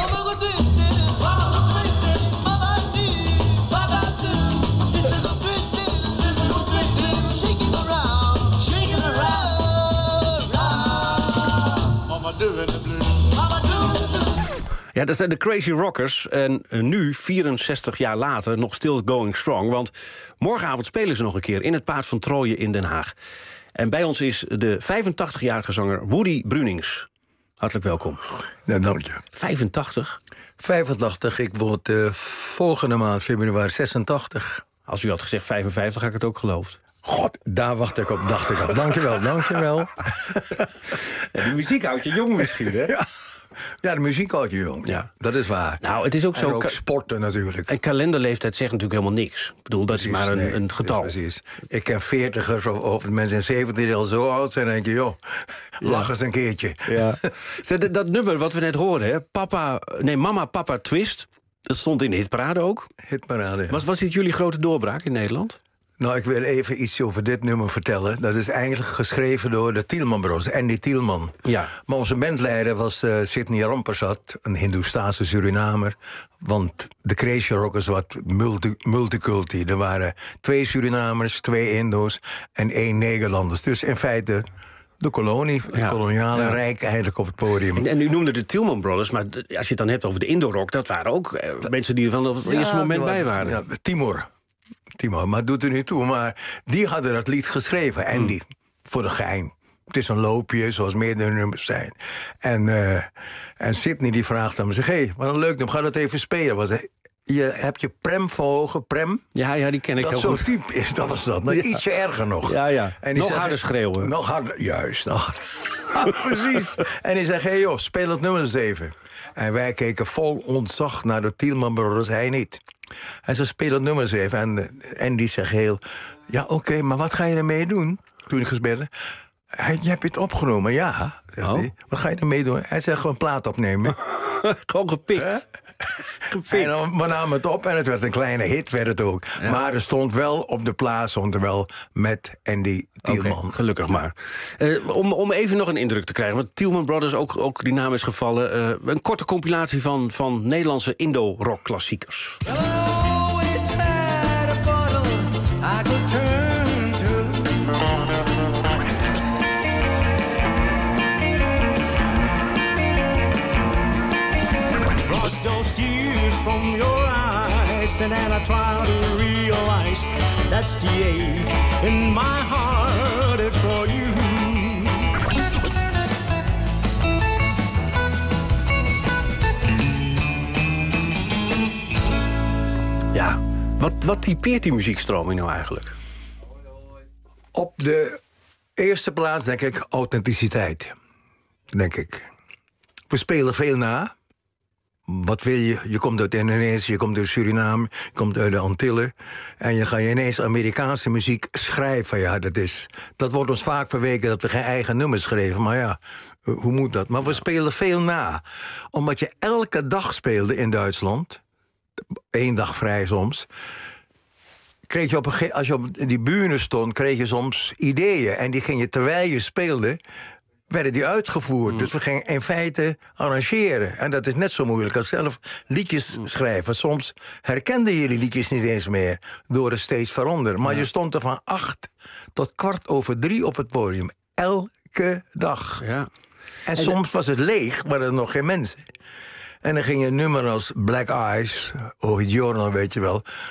Ja, dat zijn de Crazy Rockers. En nu, vierenzestig jaar later, nog still going strong. Want morgenavond spelen ze nog een keer in het Paard van Troje in Den Haag. En bij ons is de vijfentachtigjarige zanger Woody Brunings. Hartelijk welkom. Ja, dank je. vijfentachtig? vijfentachtig, ik word uh, volgende maand, februari zesentachtig. Als u had gezegd vijfenvijftig, had ik het ook geloofd. God, daar wacht ik op, dacht ik al. Dankjewel, dankjewel. Ja, de muziek houdt je jong misschien, hè? Ja. Ja, de muziek houdt je jong. Ja, dat is waar. Nou, het is ook en zo. ook sporten natuurlijk. En kalenderleeftijd zegt natuurlijk helemaal niks. Ik bedoel, dat precies, is maar een, nee, een getal. Precies. Ik ken veertigers of, of mensen in zeventig die al zo oud zijn. En denk je, joh, lach eens een keertje. Ja. dat, dat nummer wat we net hoorden, hè? Papa, nee, Mama, Papa Twist. Dat stond in de hitparade ook. Hitparade, ja. Was, was dit jullie grote doorbraak in Nederland? Nou, ik wil even iets over dit nummer vertellen. Dat is eigenlijk geschreven door de Tielman Bros, Andy Tielman. Ja. Maar onze bandleider was uh, Sidney Rampersad, een Hindoestaanse Surinamer. Want de Crazy Rockers wat multi, multiculti. Er waren twee Surinamers, twee Indo's en één Nederlanders. Dus in feite de kolonie, het ja. koloniale ja. rijk eigenlijk op het podium. En, en u noemde de Tielman Brothers, maar als je het dan hebt over de Indo-rock, dat waren ook uh, mensen die er van het ja, eerste moment bij waren. Ja, Timor. Timor, maar doet er niet toe. Maar die hadden dat lied geschreven, Andy, mm. voor de geheim. Het is een loopje, zoals meerdere nummers zijn. En, uh, en Sidney die vraagt aan me, zeg, hé, hey, wat een leuk nummer, ga dat even spelen. Was hij, je hebt je Prem voor ogen, Prem? Ja, ja, die ken ik dat heel zo goed. diep is, dat was dat. Maar ja. Ietsje erger nog. Ja, ja. En nog zegt, harder schreeuwen. Nog harder, juist. Nog harder. Precies. En die zegt, hé hey joh, speel het nummer eens even. En wij keken vol ontzag naar de Tielman Brothers, hij niet. Hij zei, speel het nummer eens even. En, en die zegt heel, ja oké, okay, maar wat ga je ermee doen? Toen ik gespeeld. Hij, je hebt het opgenomen, ja. Oh. Hij, wat ga je ermee doen? Hij zegt, gewoon plaat opnemen. Gewoon gepikt. gepikt. En dan, we namen het op en het werd een kleine hit, werd het ook. Ja. Maar er stond wel op de plaats, stond er wel met Andy Tielman. Okay, gelukkig maar. Uh, om, om even nog een indruk te krijgen, want Tielman Brothers, ook, ook die naam is gevallen. Uh, een korte compilatie van, van Nederlandse Indo-rock klassiekers. Those tears from your eyes, and then I try to realize that's the ache in my heart, it's for you. Ja, wat, wat typeert die muziekstroming nou eigenlijk? Op de eerste plaats denk ik authenticiteit, denk ik. We spelen veel na. Wat wil je? Je komt uit Indonesië, je komt uit Suriname, je komt uit de Antillen. En je gaat ineens Amerikaanse muziek schrijven. Ja, dat, is, dat wordt ons vaak verweken dat we geen eigen nummers schreven. Maar ja, hoe moet dat? Maar we spelen veel na. Omdat je elke dag speelde in Duitsland, één dag vrij soms, kreeg je op een, als je op die bühne stond, kreeg je soms ideeën. En die ging je, terwijl je speelde, werden die uitgevoerd. Mm. Dus we gingen in feite arrangeren. En dat is net zo moeilijk als zelf liedjes mm. schrijven. Soms herkenden je die liedjes niet eens meer door het steeds veranderen. Maar ja. je stond er van acht tot kwart over drie op het podium. Elke dag. Ja. En, en de... soms was het leeg, maar er nog geen mensen. En dan ging je een nummer als Black Eyes, of het Journal, weet je wel.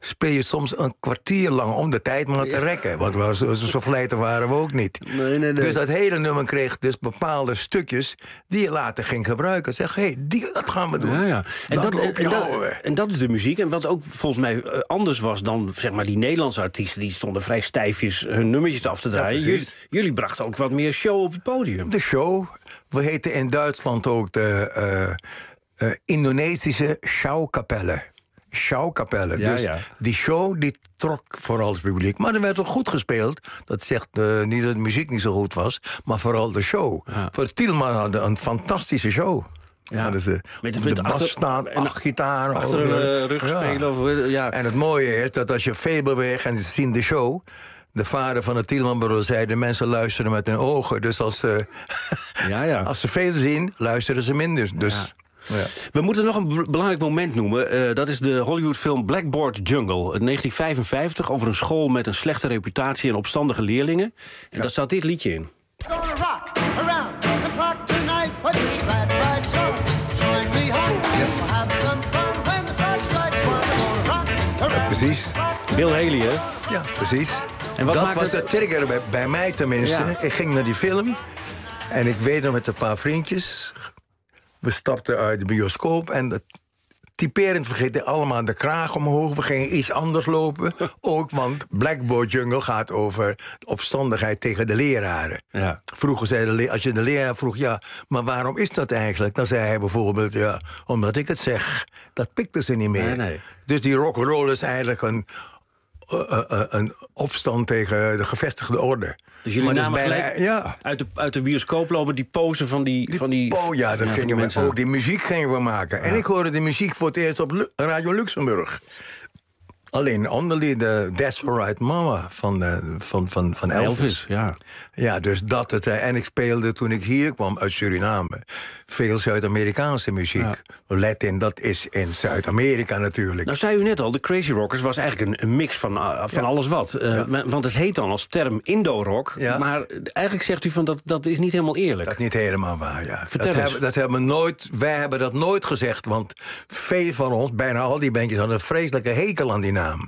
speel je soms een kwartier lang om de tijd maar te rekken. Want we, zo, zo vlijtig waren we ook niet. Nee, nee, nee. Dus dat hele nummer kreeg dus bepaalde stukjes die je later ging gebruiken. Zeg, hé, hey, dat gaan we doen. Ja, ja. En, dat, en, en, dat, ouwe. en dat is de muziek. En wat ook volgens mij uh, anders was dan zeg maar die Nederlandse artiesten... die stonden vrij stijfjes hun nummertjes af te draaien. Ja, jullie, jullie brachten ook wat meer show op het podium. De show. We heten in Duitsland ook de uh, uh, Indonesische Schouwkapelle. Schouwkapelle. Ja, dus ja. die show die trok vooral het publiek. Maar er werd ook goed gespeeld. Dat zegt uh, niet dat de muziek niet zo goed was, maar vooral de show. Ja. Voor Tielman hadden een fantastische show. Ja. Hadden ze met, op met de bas achter, staan, en acht gitaren. Achter een uh, rug spelen. Ja. Of, ja. En het mooie is dat als je veel beweegt en ze zien de show... De vader van het Tielmanbureau zei... de mensen luisteren met hun ogen. Dus als ze, ja, ja. als ze veel zien, luisteren ze minder. Dus... Ja. Ja. We moeten nog een b- belangrijk moment noemen. Uh, dat is de Hollywoodfilm Blackboard Jungle. In negentien vijfenvijftig over een school met een slechte reputatie... en opstandige leerlingen. En ja. daar staat dit liedje in. Ja, precies. Bill Haley, hè? Ja, precies. En wat dat maakt was het... de trigger bij, bij mij tenminste. Ja. Ik ging naar die film. En ik weet nog met een paar vriendjes... We stapten uit de bioscoop en het typerend vergeten allemaal de kraag omhoog. We gingen iets anders lopen. Ook, want Blackboard Jungle gaat over opstandigheid tegen de leraren. Ja. Vroeger zei de le- als je de leraar vroeg, ja, maar waarom is dat eigenlijk? Dan zei hij bijvoorbeeld, ja, omdat ik het zeg. Dat pikte ze niet meer. Nee, nee. Dus die rock'n'roll is eigenlijk een, uh, uh, uh, een opstand tegen de gevestigde orde. Dus jullie maar namen dus bijna, gelijk ja. uit, de, uit de bioscoop lopen die pose van die... Die van die po, ja, dat ja, gingen die we mensen. ook. Die muziek gingen we maken. Ja. En ik hoorde de muziek voor het eerst op Lu- Radio Luxemburg. Alleen ander lied, de That's Alright Mama van, uh, van, van, van Elvis. Elvis, ja. Ja, dus dat het. Uh, en ik speelde toen ik hier kwam uit Suriname veel Zuid-Amerikaanse muziek. Ja. Latin, dat is in Zuid-Amerika natuurlijk. Nou zei u net al, de Crazy Rockers was eigenlijk een, een mix van, uh, van Ja. alles wat. Uh, Ja. Want het heet dan als term Indo-rock. Ja. Maar eigenlijk zegt u van dat, dat is niet helemaal eerlijk. Dat is niet helemaal waar, ja. Vertel dat, eens. hebben, dat hebben we nooit, wij hebben dat nooit gezegd, want veel van ons, bijna al die bandjes, hadden een vreselijke hekel aan die naam.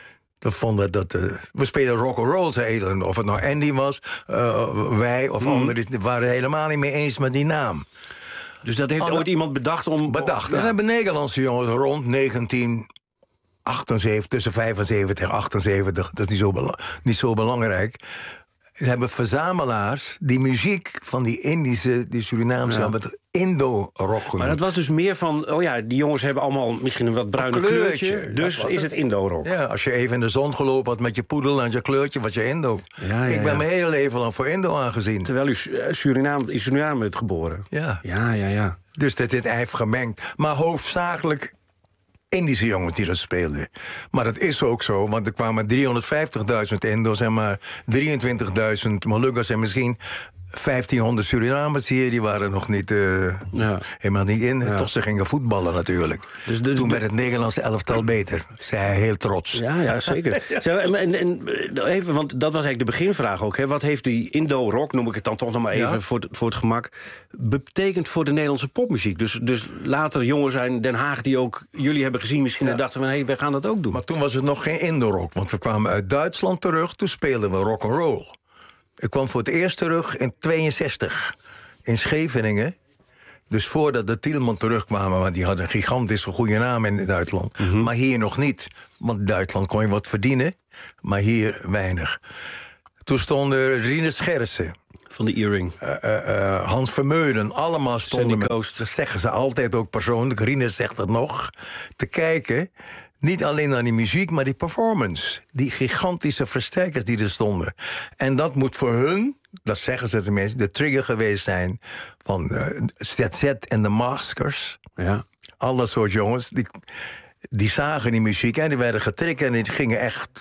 We vonden dat... Uh, we spelen rock'n'roll, zei of het nou Andy was, uh, wij of Mm. anderen, die waren helemaal niet mee eens met die naam. Dus dat heeft Alle- ooit iemand bedacht om... Bedacht. Ja. Dat hebben Nederlandse jongens rond negentien achtenzeventig, tussen vijfenzeventig en achtenzeventig, dat is niet zo, bela- niet zo belangrijk. Ze hebben verzamelaars die muziek van die Indische, die Surinaamse, Ja. hebben het Indo-rock genoemd. Maar dat was dus meer van, oh ja, die jongens hebben allemaal misschien een wat bruiner Een kleurtje, kleurtje. Dus dat was is het Indo-rock. Ja, als je even in de zon gelopen had met je poedel en je kleurtje, wat je Indo. Ja, ja, ik ben ja. mijn hele leven lang voor Indo aangezien. Terwijl u uh, Suriname, in Suriname bent geboren. Ja. Ja, ja, ja. Dus dit is heeft gemengd. Maar hoofdzakelijk Indische jongens die dat speelden. Maar dat is ook zo, want er kwamen driehonderdvijftigduizend Indo's en maar drieëntwintigduizend Molukkers en misschien vijftienhonderd Surinamers hier. Die waren nog niet, uh, Ja. helemaal niet in. Ja. Tot ze gingen voetballen natuurlijk. Dus de- Toen de- werd het Nederlandse elftal beter. Zei hij heel trots. Ja, ja, zeker. Zo, en, en, en, even, want dat was eigenlijk de beginvraag ook. Hè. Wat heeft die Indo-rock, noem ik het dan toch nog maar even Ja. voor, het, voor het gemak, betekend voor de Nederlandse popmuziek? Dus, dus later jongens in Den Haag die ook jullie hebben gezien misschien Ja. en dachten van, hé, hey, wij gaan dat ook doen. Maar toen was het nog geen Indo-rock. Want we kwamen uit Duitsland terug. Toen speelden we rock'n'roll. Ik kwam voor het eerst terug in tweeënzestig. In Scheveningen. Dus voordat de Tielman terugkwamen, want die hadden een gigantische goede naam in Duitsland. Mhm. Maar hier nog niet. Want in Duitsland kon je wat verdienen, maar hier weinig. Toen stonden Rine Schersen, Van de Earring. uh, uh, uh, Hans Vermeulen, allemaal stonden Sandy met- Coast. Dat zeggen ze altijd ook persoonlijk. Rine zegt het nog. Te kijken, niet alleen naar die muziek, maar die performance. Die gigantische versterkers die er stonden. En dat moet voor hun, dat zeggen ze tenminste, de trigger geweest zijn van uh, Z Z en de Maskers. Ja. Alle soort jongens, die, die zagen die muziek en die werden getriggerd en die gingen echt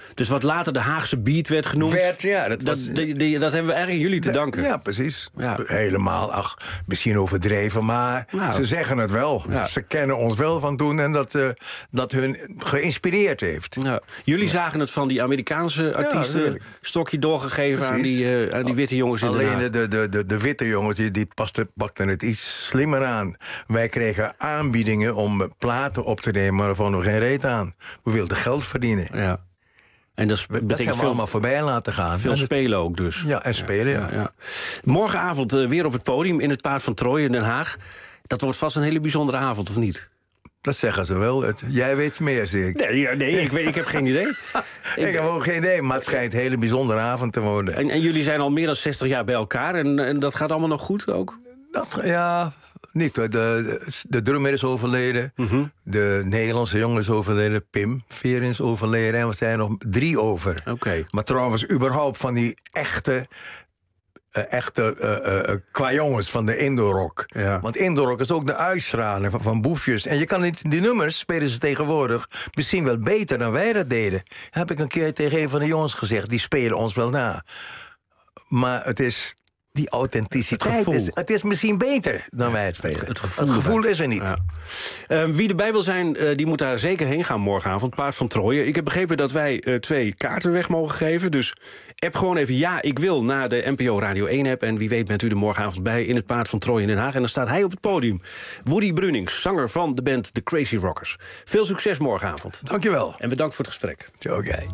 Dus wat later de Haagse beat werd genoemd... Werd, ja, dat, was, dat, die, die, dat hebben we eigenlijk jullie te danken. Ja, precies. Ja. Helemaal, ach, misschien overdreven, maar nou, ze zeggen het wel. Ja. Ze kennen ons wel van toen en dat, uh, dat hun geïnspireerd heeft. Ja. Jullie ja. zagen het van die Amerikaanse artiesten... Ja, stokje doorgegeven aan die, uh, aan die witte jongens in Den Haag. Alleen de, de, de, de witte jongens, die, die pasten, pakten het iets slimmer aan. Wij kregen aanbiedingen om platen op te nemen, maar er vond nog geen reet aan. We wilden geld verdienen. Ja. En dat, dat betekent veel, we allemaal voorbij laten gaan. Veel spelen ook dus. Ja, en spelen, ja. ja, ja. Morgenavond uh, weer op het podium in het Paard van Troje in Den Haag. Dat wordt vast een hele bijzondere avond, of niet? Dat zeggen ze wel. Het, jij weet meer, zie ik. Nee, nee ik, weet, ik heb geen idee. ik, ik heb ook geen idee, maar het schijnt een hele bijzondere avond te worden. En, en jullie zijn al meer dan zestig jaar bij elkaar. En, en dat gaat allemaal nog goed ook? Dat, ja... Niet hoor, de, de drummer is overleden. Uh-huh. De Nederlandse jongen is overleden. Pim Veer is overleden. En we zijn nog drie over. Okay. Maar trouwens, überhaupt van die echte... Uh, echte uh, uh, qua jongens van de Indorok. Ja. Want Indorok is ook de uitstraling van, van boefjes. En je kan niet, die nummers spelen ze tegenwoordig misschien wel beter dan wij dat deden. Heb ik een keer tegen een van de jongens gezegd. Die spelen ons wel na. Maar het is... Die authenticiteit, het, is, het is misschien beter dan wij het spelen. Het gevoel, het gevoel is er niet. Ja. Uh, wie erbij wil zijn, uh, die moet daar zeker heen gaan morgenavond. Paard van Troje. Ik heb begrepen dat wij uh, twee kaarten weg mogen geven. Dus app gewoon even ja, ik wil naar de N P O Radio één app. En wie weet bent u er morgenavond bij in het Paard van Troje in Den Haag. En dan staat hij op het podium. Woody Brunings, zanger van de band The Crazy Rockers. Veel succes morgenavond. Dankjewel. En bedankt voor het gesprek. Oké. Okay.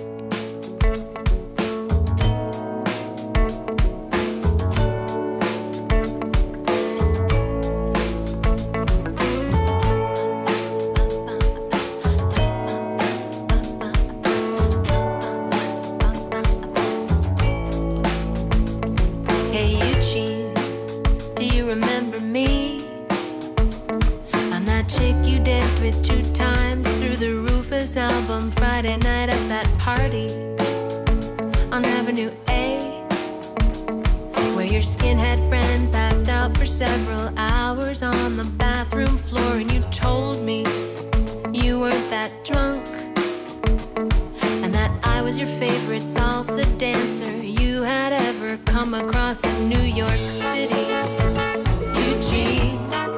Album Friday night at that party on Avenue A, where your skinhead friend passed out for several hours on the bathroom floor, and you told me you weren't that drunk and that I was your favorite salsa dancer you had ever come across in New York City. Eugene.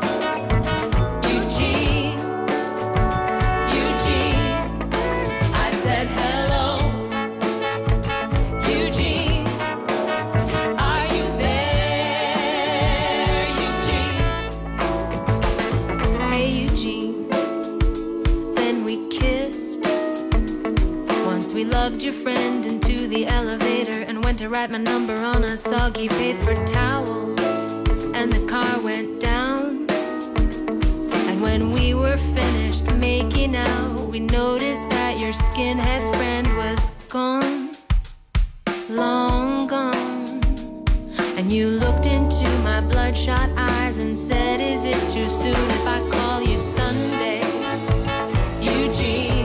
We loved your friend into the elevator and went to write my number on a soggy paper towel. And the car went down. And when we were finished making out, we noticed that your skinhead friend was gone, long gone. And you looked into my bloodshot eyes and said, is it too soon if I call you Sunday? Eugene.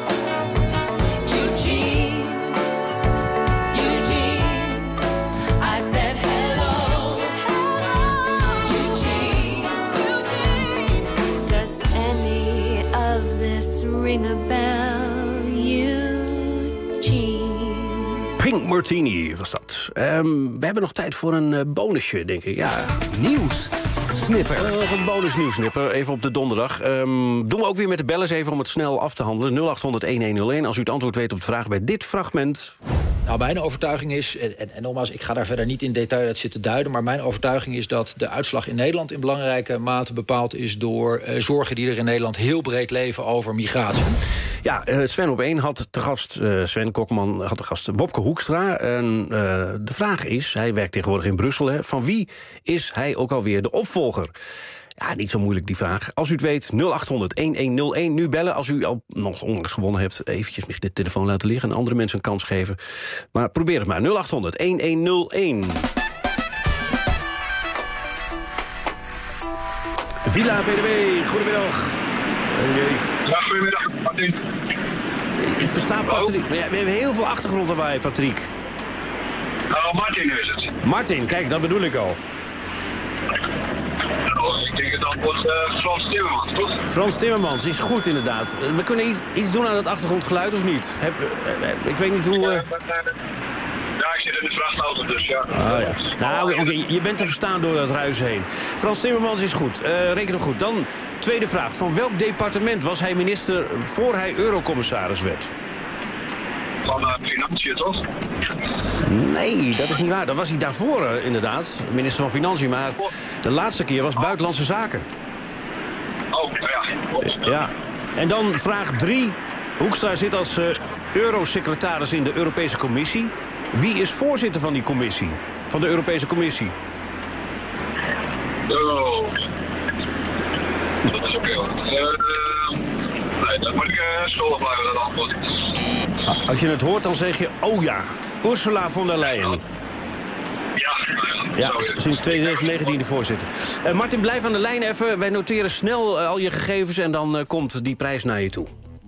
Ring a bell, Eugene. Pink Martini was dat. Um, we hebben nog tijd voor een uh, bonusje, denk ik. Ja. Nieuws. Snipper. Uh, een bonus nieuwsnipper, even op de donderdag. Um, doen we ook weer met de bellers even om het snel af te handelen. nul acht honderd, een een nul een als u het antwoord weet op de vraag bij dit fragment. Nou, mijn overtuiging is, en, en, en nogmaals, ik ga daar verder niet in detail uit zitten duiden, maar mijn overtuiging is dat de uitslag in Nederland in belangrijke mate bepaald is door uh, zorgen die er in Nederland heel breed leven over migratie. Ja, uh, Sven op één had te gast, uh, Sven Kokman had te gast Wopke Hoekstra. En uh, de vraag is, hij werkt tegenwoordig in Brussel, hè, van wie is hij ook alweer de opvolger? Ja, niet zo moeilijk die vraag. Als u het weet, nul acht honderd, een een nul een. Nu bellen als u al nog onlangs gewonnen hebt. Eventjes misschien de telefoon laten liggen en andere mensen een kans geven. Maar probeer het maar. nul acht honderd, een een nul een. Villa V D B, goedemiddag. Hey. Ja, goedemiddag, Martin. Ik versta Patrick. We hebben heel veel achtergrondlawaai, Patrick. Oh, Martin is het. Martin, kijk, dat bedoel ik al. Oh, ik denk het antwoord uh, Frans Timmermans, toch? Frans Timmermans is goed, inderdaad. Uh, we kunnen iets, iets doen aan het achtergrondgeluid, of niet? Heb, uh, uh, ik weet niet hoe... Uh... Ja, maar, uh, ja, ik zit in de vrachtauto, dus ja. Ah, ja. Nou, oké, okay, je bent te verstaan door dat ruis heen. Frans Timmermans is goed. Uh, reken hem goed. Dan, tweede vraag. Van welk departement was hij minister voor hij eurocommissaris werd? Van uh, Financiën, toch? Nee, dat is niet waar. Dat was hij daarvoor, uh, inderdaad. Minister van Financiën. Maar de laatste keer was Buitenlandse Zaken. Oh, ja. Ja. En dan vraag drie. Hoekstra zit als uh, eurosecretaris in de Europese Commissie. Wie is voorzitter van die commissie? Van de Europese Commissie? Oh. Dat is ook heel... Uh, nee, dan moet ik uh, schuldig blijven, dat antwoord. Als je het hoort, dan zeg je, oh ja, Ursula von der Leyen. Ja, ja sinds tweeduizend negentien de voorzitter. Uh, Martin, blijf aan de lijn even. Wij noteren snel uh, al je gegevens en dan uh, komt die prijs naar je toe.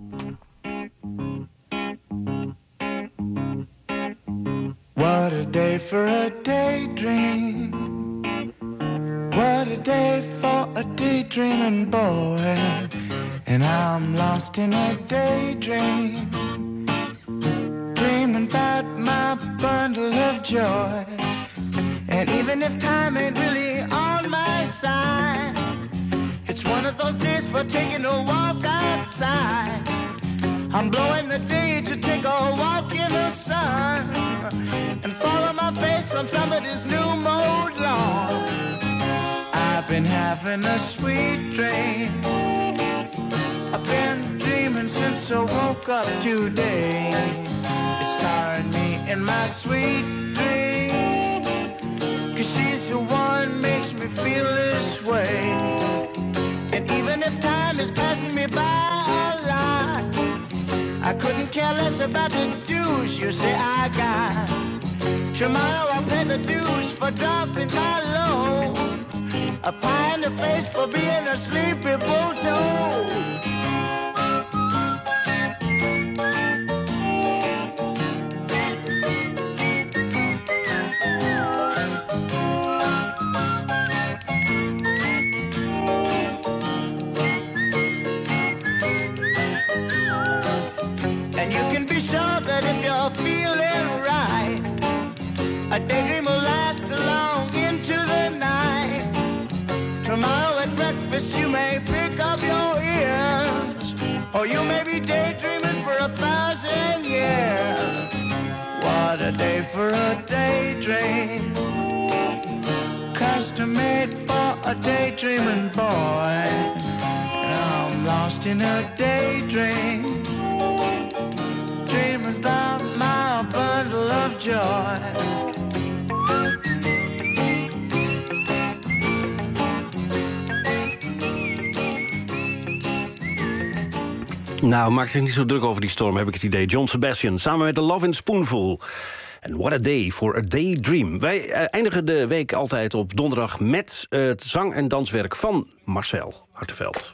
What a day for a daydream. What a day for a daydreaming boy. And I'm lost in a daydream. Dreaming about my bundle of joy. And even if time ain't really on my side, it's one of those days for taking a walk outside. I'm blowing the day to take a walk in the sun and follow my face on somebody's new mode lawn. I've been having a sweet dream. I've been dreaming since I woke up today. It's starring me in my sweet dream. Cause she's the one makes me feel this way. And even if time is passing me by a lot, I couldn't care less about the dues you say I got. Tomorrow I'll pay the dues for dropping my load. A pie in the face for being a sleepy bulldog. And you can be sure that if you're feeling right, a daydream will last long into the night. Tomorrow at breakfast you may pick up your ears, or you may be daydreaming for a thousand years. What a day for a daydream, custom made for a daydreaming boy. And I'm lost in a daydream, dreaming about my bundle of joy. Nou, maak zich niet zo druk over die storm, heb ik het idee. John Sebastian, samen met The Love in Spoonful. En what a day for a daydream. Wij uh, eindigen de week altijd op donderdag met uh, het zang- en danswerk van Marcel Hartenveld.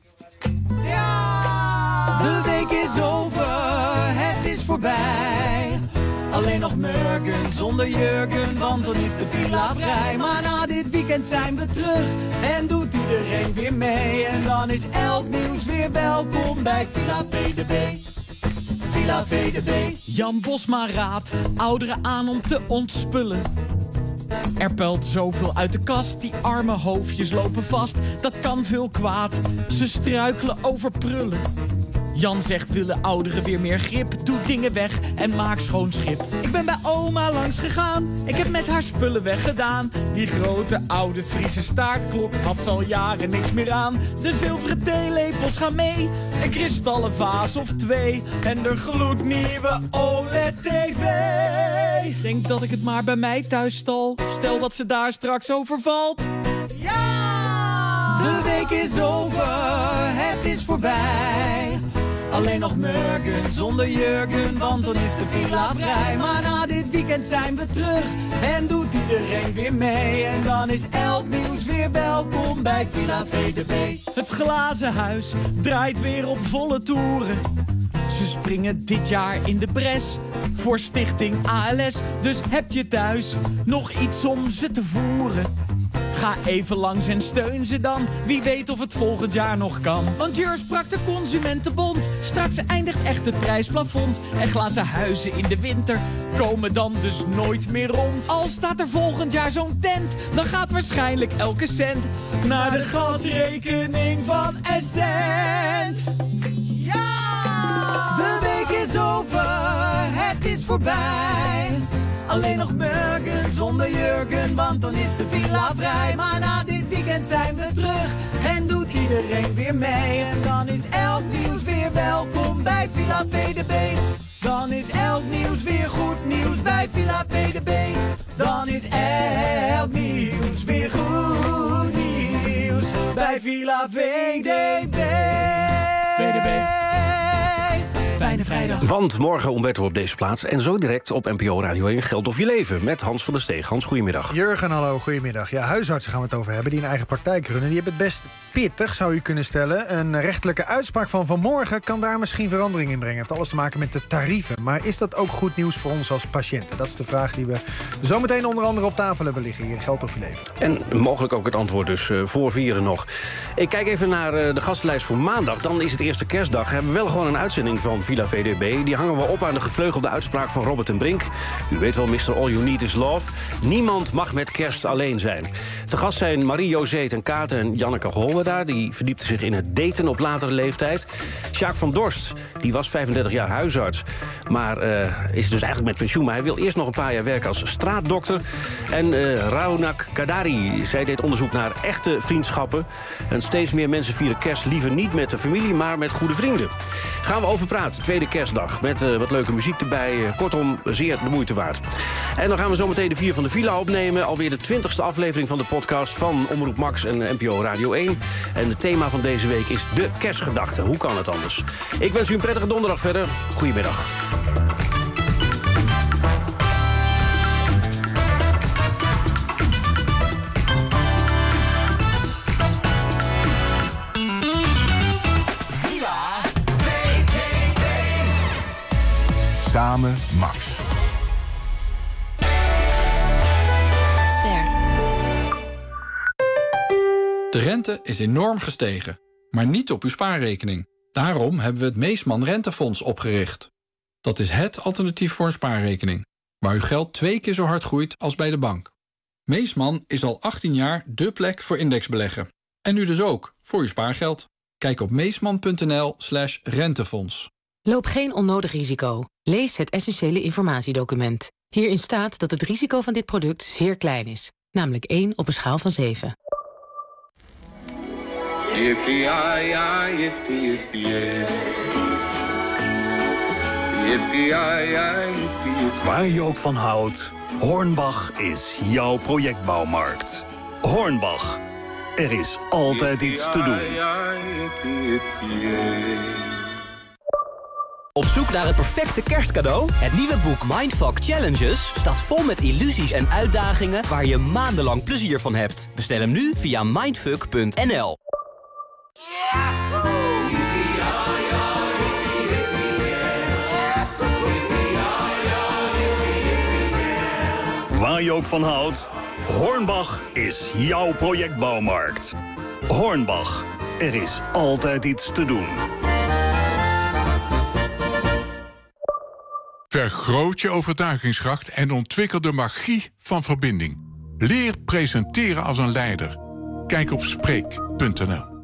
Ja, de week is over, het is voorbij. Alleen nog Murken zonder jurken, want dan is de villa vrij. Maar na dit weekend zijn we terug en doet iedereen weer mee. En dan is elk nieuws weer welkom bij Villa V D B. Villa V D B. Jan Bosma raadt ouderen aan om te ontspullen. Er puilt zoveel uit de kast, die arme hoofdjes lopen vast. Dat kan veel kwaad, ze struikelen over prullen. Jan zegt willen ouderen weer meer grip. Doe dingen weg en maak schoon schip. Ik ben bij oma langs gegaan, ik heb met haar spullen weggedaan. Die grote oude Friese staartklok had ze al jaren niks meer aan. De zilveren theelepels gaan mee, een kristallen vaas of twee. En de gloednieuwe O L E D-T V. Denk dat ik het maar bij mij thuis stal. Stel dat ze daar straks overvalt. Ja! De week is over, het is voorbij. Alleen nog Murken zonder jurken, want dan is de villa vrij. Maar na dit weekend zijn we terug en doet iedereen weer mee. En dan is elk nieuws weer welkom bij Villa V D B. Het glazen huis draait weer op volle toeren. Ze springen dit jaar in de bres voor stichting A L S. Dus heb je thuis nog iets om ze te voeren? Ga even langs en steun ze dan. Wie weet of het volgend jaar nog kan. Want Jur sprak de Consumentenbond. Straks eindigt echt het prijsplafond. En glazen huizen in de winter komen dan dus nooit meer rond. Al staat er volgend jaar zo'n tent, dan gaat waarschijnlijk elke cent naar de gasrekening van Essent. Ja! De week is over, het is voorbij. Alleen nog Murgen zonder Jurgen, want dan is de villa vrij. Maar na dit weekend zijn we terug en doet iedereen weer mee. En dan is elk nieuws weer welkom bij Villa V D B. Dan is elk nieuws weer goed nieuws bij Villa V D B. Dan is elk nieuws weer goed nieuws bij Villa V D B. V D B. Fijne vrijdag. Want morgen ontbijten we op deze plaats. En zo direct op N P O Radio één Geld of je leven. Met Hans van der Steeg. Hans, goedemiddag. Jurgen, hallo, goedemiddag. Ja, huisartsen gaan we het over hebben die een eigen praktijk runnen. Die hebben het best pittig, zou je kunnen stellen. Een rechtelijke uitspraak van vanmorgen kan daar misschien verandering in brengen. Heeft alles te maken met de tarieven. Maar is dat ook goed nieuws voor ons als patiënten? Dat is de vraag die we zometeen onder andere op tafel hebben liggen hier in Geld of je leven. En mogelijk ook het antwoord dus uh, voor vieren nog. Ik kijk even naar uh, de gastenlijst voor maandag. Dan is het eerste kerstdag. Hebben we wel gewoon een uitzending van Villa V D B. Die hangen we op aan de gevleugelde uitspraak van Robert en Brink. U weet wel, mister All You Need Is Love. Niemand mag met kerst alleen zijn. Te gast zijn Marie-José ten Katen en Janneke Holweda. Die verdiepte zich in het daten op latere leeftijd. Sjaak van Dorst, die was vijfendertig jaar huisarts. Maar uh, is dus eigenlijk met pensioen. Maar hij wil eerst nog een paar jaar werken als straatdokter. En uh, Raunak Kadari, zij deed onderzoek naar echte vriendschappen. En steeds meer mensen vieren kerst liever niet met de familie, maar met goede vrienden. Gaan we over praten, tweede kerstdag. Met uh, wat leuke muziek erbij. Uh, kortom, zeer de moeite waard. En dan gaan we zo meteen de vier van de Villa opnemen. Alweer de twintigste aflevering van de podcast van Omroep Max en N P O Radio één. En het thema van deze week is de kerstgedachte. Hoe kan het anders? Ik wens u een prettige donderdag verder. Goedemiddag. Samen Max. Ster. De rente is enorm gestegen, maar niet op uw spaarrekening. Daarom hebben we het Meesman Rentefonds opgericht. Dat is hét alternatief voor een spaarrekening, waar uw geld twee keer zo hard groeit als bij de bank. Meesman is al achttien jaar dé plek voor indexbeleggen. En u dus ook, voor uw spaargeld. Kijk op meesman.nl slash rentefonds. Loop geen onnodig risico. Lees het essentiële informatiedocument. Hierin staat dat het risico van dit product zeer klein is. Namelijk één op een schaal van zeven. Yippie-yi-yi, yippie-yippie-yay. Yippie-yi-yi, yippie-yippie. Waar je ook van houdt, Hornbach is jouw projectbouwmarkt. Hornbach, er is altijd iets te doen. Op zoek naar het perfecte kerstcadeau? Het nieuwe boek Mindfuck Challenges staat vol met illusies en uitdagingen waar je maandenlang plezier van hebt. Bestel hem nu via mindfuck punt n l. Waar je ook van houdt, Hornbach is jouw projectbouwmarkt. Hornbach, er is altijd iets te doen. Vergroot je overtuigingskracht en ontwikkel de magie van verbinding. Leer presenteren als een leider. Kijk op spreek punt n l.